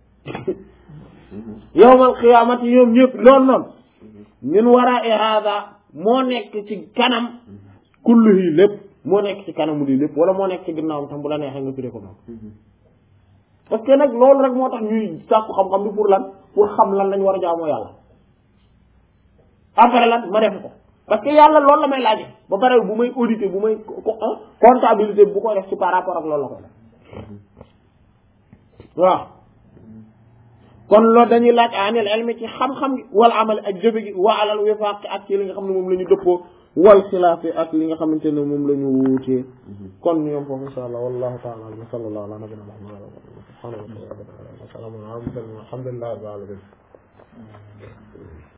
yawmal qiyaamati ñoom ñëpp loolu noonu min wara hada moo nekk ci kanam kulluhi lépp moo nekk ci kanamu lii lépp wala moo nekk ci ginnaawam tam bu la neexee nga firé ko noonu parce que nag loolu rek moo tax ñuy sàkku xam-xam bi pour lan pour xam lan lañ war a jaamoo yàlla après lan ma def ko parce que yàlla loolu la may laaje ba pare bu may auditer bu may comptabilité bu koy def ci par rapport ak loolu la koy def waaw kon loolu dañuy laaj anil ilmi ci xam-xam gi wal amali ak jëfe gi wa alal wifaq ak ci li nga xam ne moom la ñu dëppoo wal xilaafi ak li nga xamante ne moom la ñu wuutee kon ñoom foofu insha allah wallahu ta'ala wa sallallahu ala nabiyina muhammad wa ala alihi wa sahbihi alhamdulillahi rabbil alamin